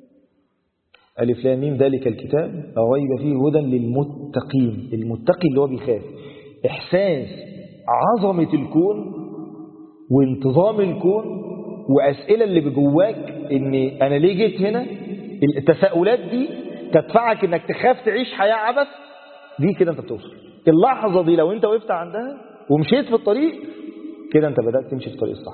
ألف لام ميم ذلك الكتاب لا ريب فيه هدى للمتقين. المتقي اللي هو بيخاف، إحساس عظمة الكون وانتظام الكون وأسئلة اللي بجواك، إن أنا ليه جيت هنا. التساؤلات دي تدفعك إنك تخاف تعيش حياة عبث. دي كده أنت بتوصل اللحظة دي، لو أنت وقفت عندها ومشيت في الطريق كده أنت بدأت تمشي في الطريق الصح.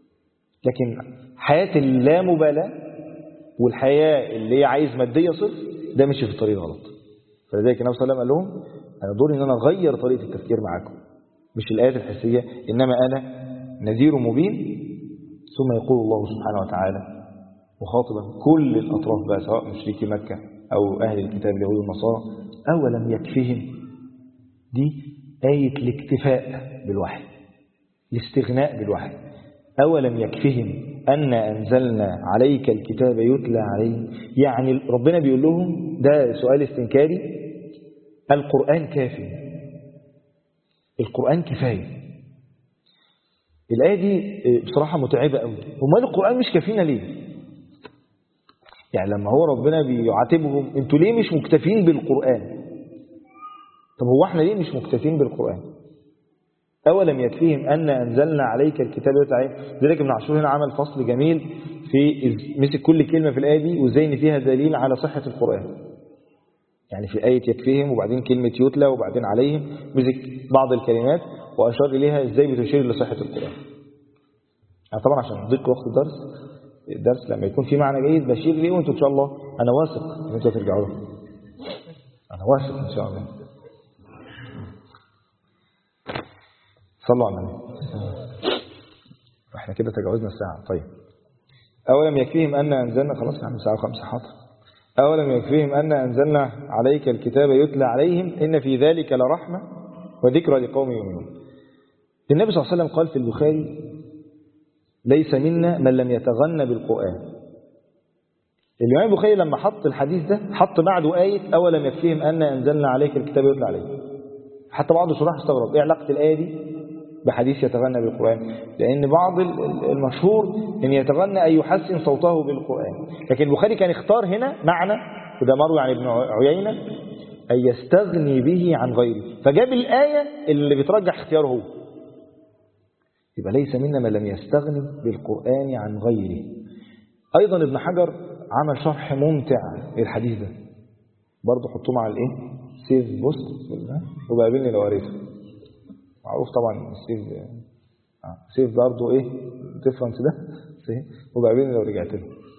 لكن حياة اللامبالاة والحياة اللي هي عايز مادية صرف، ده مشي في الطريق غلط. فلذلك النبي صلى الله عليه وسلم قال لهم أنا دوري إن أنا أغير طريقة التفكير معاكم، مش الآيات الحسية، إنما أنا نذير مبين. ثم يقول الله سبحانه وتعالى مخاطبا كل الأطراف بقى، سواء مشركي مكة أو أهل الكتاب اليهود والنصارى، أولم يكفهم. دي آية الاكتفاء بالوحي، الاستغناء بالوحي. أولم يكفهم أن أنزلنا عليك الكتاب يتلى عليه. يعني ربنا بيقول لهم، ده سؤال استنكاري، القرآن كافي، القرآن كفاية. الآية دي بصراحة متعبة قوي. وما القرآن مش كافينا ليه؟ يعني لما هو ربنا بيعاتبهم انتوا ليه مش مكتفين بالقرآن؟ طب هو احنا ليه مش مكتفين بالقرآن؟ أولم يكفيهم أن أنزلنا عليك الكتاب يتلى عليه. ذلك ابن عاشور هنا عمل فصل جميل في مسك كل كلمة في الآية دي وازاي ان فيها دليل على صحة القرآن. يعني في آية يكفيهم وبعدين كلمة يتلى وبعدين عليهم، مسك بعض الكلمات وأشار إليها ازاي بتشير لصحة القرآن. يعني طبعا عشان ضيق وقت الدرس لما يكون في معنى جيد بشير ليه، وانتوا إن شاء الله أنا واثق ان انتوا ترجعوا له، أنا واثق إن شاء الله. صلوا على النبي. احنا كده تجاوزنا الساعة. طيب أولم يكفيهم أن أنزلنا، خلاص يا عم ساعة 5 حاضر. أولم يكفيهم أن أنزلنا عليك الكتاب يتلى عليهم إن في ذلك لرحمة وذكرى لقوم يؤمنون. النبي صلى الله عليه وسلم قال في البخاري ليس منا من لم يتغنى بالقرآن. الإمام البخاري لما حط الحديث ده حط بعده آية أولم يكفيهم أن أنزلنا عليك الكتاب يتلى عليه. حتى بعض الشراح استغرب إيه علاقة الآية دي بحديث يتغنى بالقرآن، لأن بعض المشهور أن يتغنى أن يحسن صوته بالقرآن، لكن البخاري كان اختار هنا معنى وده مروي عن ابن عيينة أن يستغني به عن غيره، فجاب الآية اللي بترجح اختياره هو. يبقى ليس منا من لم يستغني بالقرآن عن غيره. أيضا ابن حجر عمل شرح ممتع للحديث ده، برضه حطوه مع الايه سيف بوست وبقابلني لو قريته، معروف طبعا السيف سيف برضه ايه ديفرنس ده وبقابلني لو رجعت له.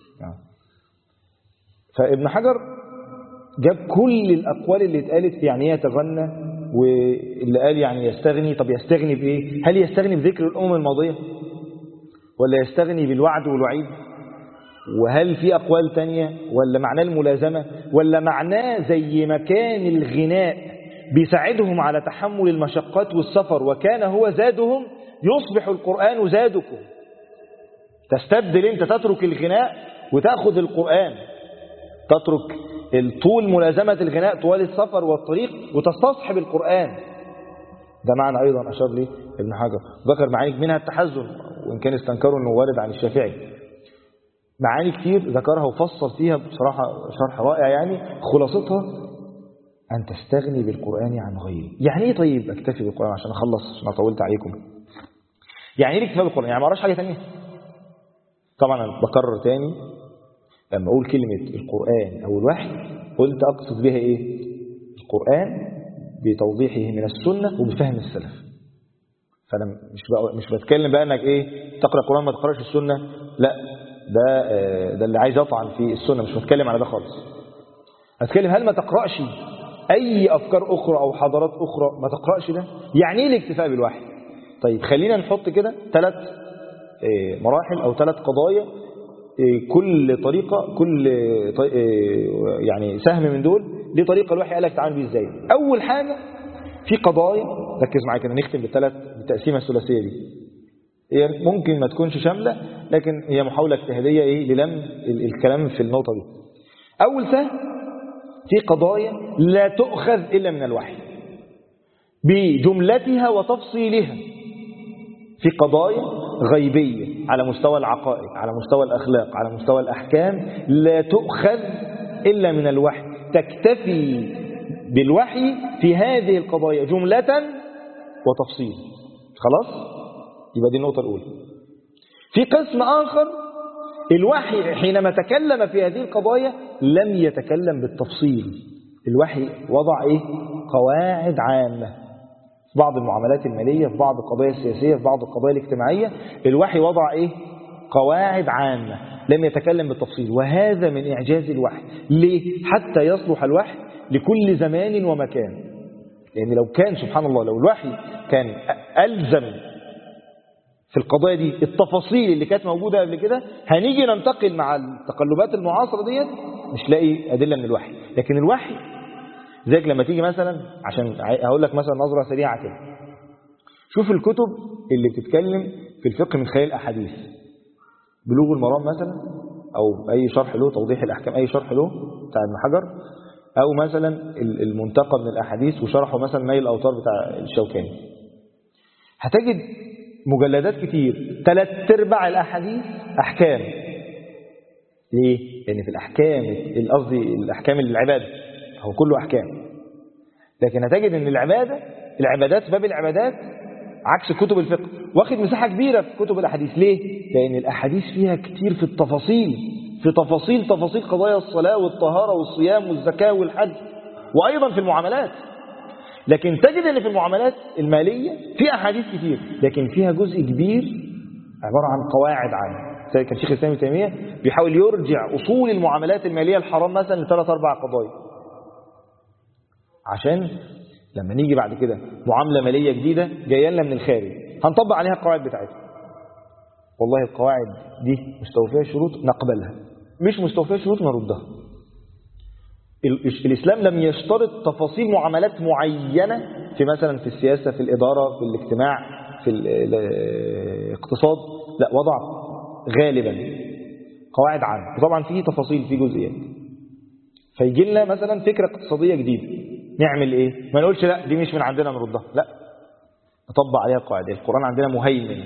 فابن حجر جاب كل الأقوال اللي اتقالت في يعني يتغنى، واللي قال يعني يستغني. طب يستغني بإيه؟ هل يستغني بذكر الأمم الماضية ولا يستغني بالوعد والوعيد؟ وهل في أقوال تانية ولا معناه الملازمة ولا معناه زي ما كان الغناء بيساعدهم على تحمل المشقات والسفر وكان هو زادهم يصبح القرآن زادكم؟ تستبدل انت تترك الغناء وتأخذ القرآن، تترك طول ملازمة الغناء طوال السفر والطريق وتستصحب القرآن. ده معنى أيضا أشار ليه ابن حجر. ذكر معاني منها التحزن، وإن كان استنكروا أنه وارد عن الشافعي. معاني كتير ذكرها وفصل فيها بصراحة شرح رائع. يعني خلاصتها أن تستغني بالقرآن عن غيره. يعني إيه طيب أكتفي بالقرآن عشان أخلص عشان طولت عليكم؟ يعني إيه الاكتفاء بالقرآن؟ يعني ما أقراش حاجة تانية. طبعا أنا بكرر تاني لما أقول كلمة القرآن أو الوحي قلت أقصد بها إيه؟ القرآن بتوضيحه من السنة وبفهم السلف. فأنا مش بتكلم بقى أنك إيه تقرأ القرآن ما تقرأش السنة، لا، ده اللي عايز يطعن في السنة، مش بتكلم على ده خالص. أتكلم هل ما تقرأش أي أفكار أخرى أو حضارات أخرى؟ ما تقرأش ده. يعني إيه الاكتفاء بالوحي؟ طيب خلينا نحط كده 3 مراحل أو 3 قضايا، كل طريقة يعني سهم من دول ليه طريقة الوحي قالك تعامل بيه ازاي. أول حاجة في قضايا، ركز معايا كده نختم بالتقسيمة الثلاثية دي. هي ممكن ما تكونش شاملة لكن هي محاولة اجتهادية للم الكلام في النقطة دي. أول سهم في قضايا لا تؤخذ إلا من الوحي بجملتها وتفصيلها. في قضايا غيبية على مستوى العقائد، على مستوى الأخلاق، على مستوى الأحكام، لا تؤخذ إلا من الوحي. تكتفي بالوحي في هذه القضايا جملة وتفصيل. خلاص؟ يبقى دي النقطة الأولى. في قسم آخر الوحي حينما تكلم في هذه القضايا لم يتكلم بالتفصيل. الوحي وضع قواعد عامة في بعض المعاملات المالية، في بعض القضايا السياسية، في بعض القضايا الاجتماعية. الوحي وضع قواعد عامة، لم يتكلم بالتفصيل. وهذا من إعجاز الوحي. ليه؟ حتى يصلح الوحي لكل زمان ومكان. لأن لو كان سبحان الله لو الوحي كان ألزم في القضايا دي التفاصيل اللي كانت موجودة قبل كده، هنيجي ننتقل مع التقلبات المعاصرة ديت مش لاقي أدلة من الوحي. لكن الوحي زيك لما تيجي مثلا، عشان هقول لك مثلا نظرة سريعة كده، شوف الكتب اللي بتتكلم في الفقه من خلال الأحاديث، بلوغ المرام مثلا، أو أي شرح له، توضيح الأحكام أي شرح له بتاع ابن حجر، أو مثلا المنتقى من الأحاديث وشرحه مثلا نيل الأوطار بتاع الشوكاني. هتجد مجلدات كتير 3/4 الأحاديث أحكام. ليه؟ لأن في الأحكام قصدي الأحكام العبادة هو كله أحكام، لكن هتجد أن العبادات باب العبادات عكس كتب الفقه واخد مساحة كبيرة في كتب الأحاديث. ليه؟ لأن الأحاديث فيها كتير في التفاصيل، في تفاصيل قضايا الصلاة والطهارة والصيام والزكاة والحج، وأيضا في المعاملات. لكن تجد أن في المعاملات المالية في أحاديث كتير لكن فيها جزء كبير عبارة عن قواعد عامة. كان شيخ الإسلام ابن تيمية بيحاول يرجع أصول المعاملات المالية الحرام مثلا ل3-4 قضايا، عشان لما نيجي بعد كده معاملة مالية جديدة جايه لنا من الخارج هنطبق عليها القواعد بتاعتها. والله القواعد دي مستوفية الشروط نقبلها، مش مستوفية الشروط نردها. الإسلام لم يشترط تفاصيل معاملات معينة في مثلا في السياسة، في الإدارة، في الاجتماع، في الاقتصاد، لا، وضع غالبا قواعد عامة، وطبعا فيه تفاصيل، فيه جزئيات. فيجي لنا مثلا فكرة اقتصادية جديدة، نعمل ايه؟ ما نقولش لا دي مش من عندنا نردها، لا، نطبق عليها القواعد. القرآن عندنا مهيمن،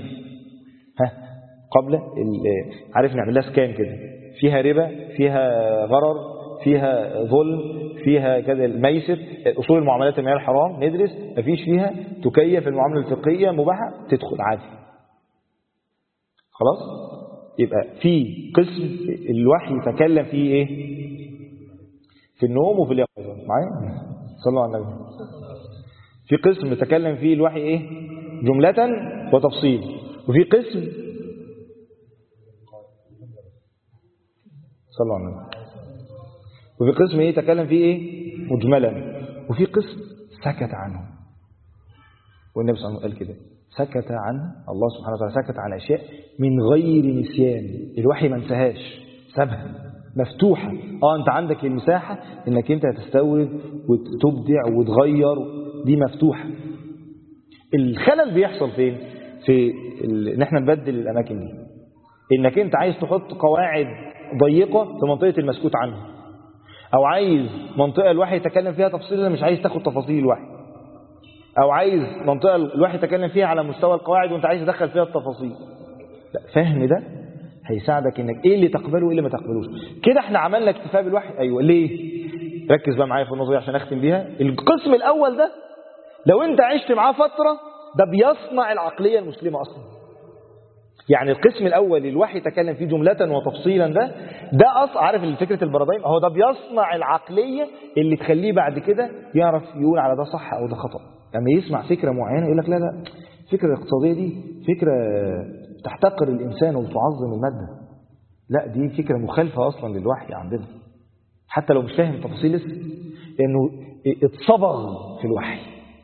قبل عارف نعمل لها سكان كده، فيها ربا، فيها غرر، فيها ظلم، فيها كذا الميسر، اصول المعاملات الماليه الحرام ندرس، مفيش فيها تكيف المعامله الفقهيه مباحه، تدخل عادي خلاص. يبقى في قسم الوحي يتكلم فيه ايه؟ في النوم وفي اليقظه. معايا؟ صلوا على النبي. في قسم يتكلم فيه الوحي ايه؟ جمله وتفصيل. وفي قسم صلوا على النبي. وفي قسم ايه يتكلم فيه ايه؟ مجملا. وفي قسم سكت عنه، والنبي صلى الله عليه وسلم قال كده، سكت عنه الله سبحانه وتعالى، سكت عن اشياء من غير نسيان، الوحي ما انساهاش، سابها مفتوحه. انت عندك المساحه انك انت تستورد وتبدع وتغير، دي مفتوحه. الخلل بيحصل فين؟ في ان احنا نبدل الاماكن دي، انك انت عايز تحط قواعد ضيقه في منطقه المسكوت عنها، او عايز منطقه الوحي يتكلم فيها تفصيلا مش عايز تاخد تفاصيل الوحي، او عايز منطقه الوحي يتكلم فيها على مستوى القواعد وانت عايز تدخل فيها التفاصيل. لا، فهم ده هيساعدك انك ايه اللي تقبله وايه اللي ما تقبلوش. كده احنا عملنا اكتفاء بالوحي. ايوه، ليه؟ ركز بقى معايا في النقطه دي عشان اختم بيها. القسم الاول ده لو انت عشت معاه فتره، ده بيصنع العقليه المسلمه اصلا. يعني القسم الاول الوحي يتكلم فيه جمله وتفصيلا، ده عارف فكره البرادعين، هو ده بيصنع العقليه اللي تخليه بعد كده يعرف يقول على ده صح او ده خطا. لما يسمع فكره معينه يقول لك لا لا، الفكره الاقتصاديه دي فكره تحتقر الانسان وتعظم الماده، لا دي فكره مخالفه اصلا للوحي عندنا، حتى لو مش فاهم تفاصيل لسه، لانه اتصبغ في الوحي،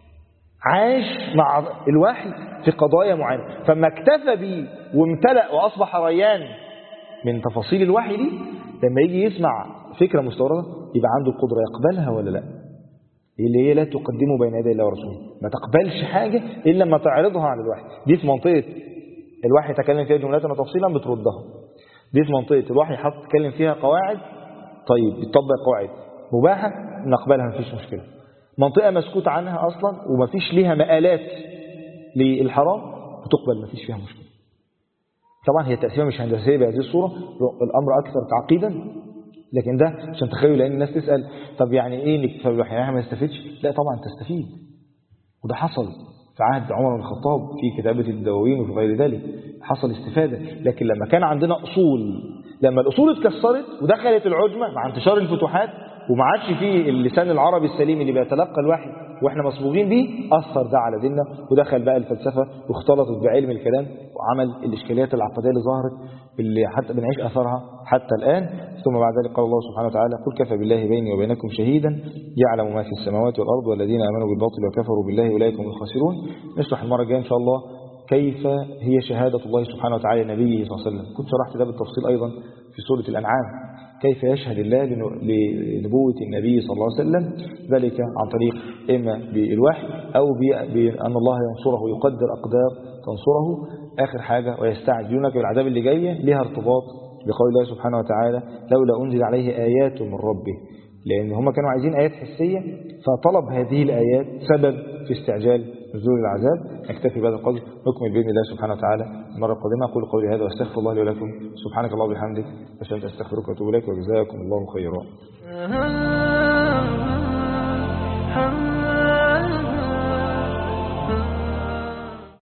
عاش مع الوحي في قضايا معينة، فما اكتفى بيه وامتلأ وأصبح ريان من تفاصيل الوحي دي، لما يجي يسمع فكرة مستوردة يبقى عنده القدرة يقبلها ولا لا. اللي هي لا تقدمه بين يدي الله ورسوله، ما تقبلش حاجة إلا لما تعرضها على الوحي. دي في منطقة الوحي يتكلم فيها جملة وتفصيلا بتردها، دي في منطقة الوحي حط تتكلم فيها قواعد، طيب بتطبق قواعد مباحة نقبلها مفيش مشكلة. منطقة مسكوت عنها أصلا ومفيش ليها مآلات للحرام بتقبل مفيش فيها مشكلة. طبعا هي تقسيمة مش هندسية بهذه الصورة، الأمر أكثر تعقيدا، لكن ده عشان تخيل، لأن الناس تسأل طب يعني إيه نكتفى بالوحي؟ يعني ما يستفيدش؟ لا طبعا تستفيد، وده حصل في عهد عمر بن الخطاب في كتابة الدواوين وفي غير ذلك، حصل استفادة. لكن لما كان عندنا أصول، لما الأصول اتكسرت ودخلت العجمة مع انتشار الفتوحات وما عادش فيه اللسان العربي السليم اللي بيتلقى الوحي واحنا مصبوغين بيه، أثر ده على ديننا، ودخل بقى الفلسفة واختلطت بعلم الكلام وعمل الإشكاليات العقدية اللي ظهرت اللي حتى بنعيش أثرها حتى الآن. ثم بعد ذلك قال الله سبحانه وتعالى قل كفى بالله بيني وبينكم شهيدا يعلم ما في السماوات والأرض والذين آمنوا بالباطل وكفروا بالله أولئك هم الخاسرون. نشرح المرة الجاية إن شاء الله كيف هي شهادة الله سبحانه وتعالى لنبيه صلى الله عليه وسلم. كنت شرحت ده بالتفصيل أيضا في سورة الأنعام، كيف يشهد الله لنبوة النبي صلى الله عليه وسلم، ذلك عن طريق إما بالوحي أو بأن الله ينصره ويقدر أقدار تنصره. آخر حاجة ويستعجلونك بالعذاب اللي جاية لها ارتباط بقول الله سبحانه وتعالى لولا أنزل عليه آيات من ربه، لأن هم كانوا عايزين آيات حسية، فطلب هذه الآيات سبب في استعجال نزول العذاب. نكتفي بهذا القدر، نكمل بإذن الله سبحانه وتعالى المرة القادمة. أقول قولي هذا واستغفر الله لي ولكم. سبحانك اللهم وبحمدك، أشهد أن لا إله إلا أنت أستغفرك وأتوب إليك، وجزاكم الله خيرا.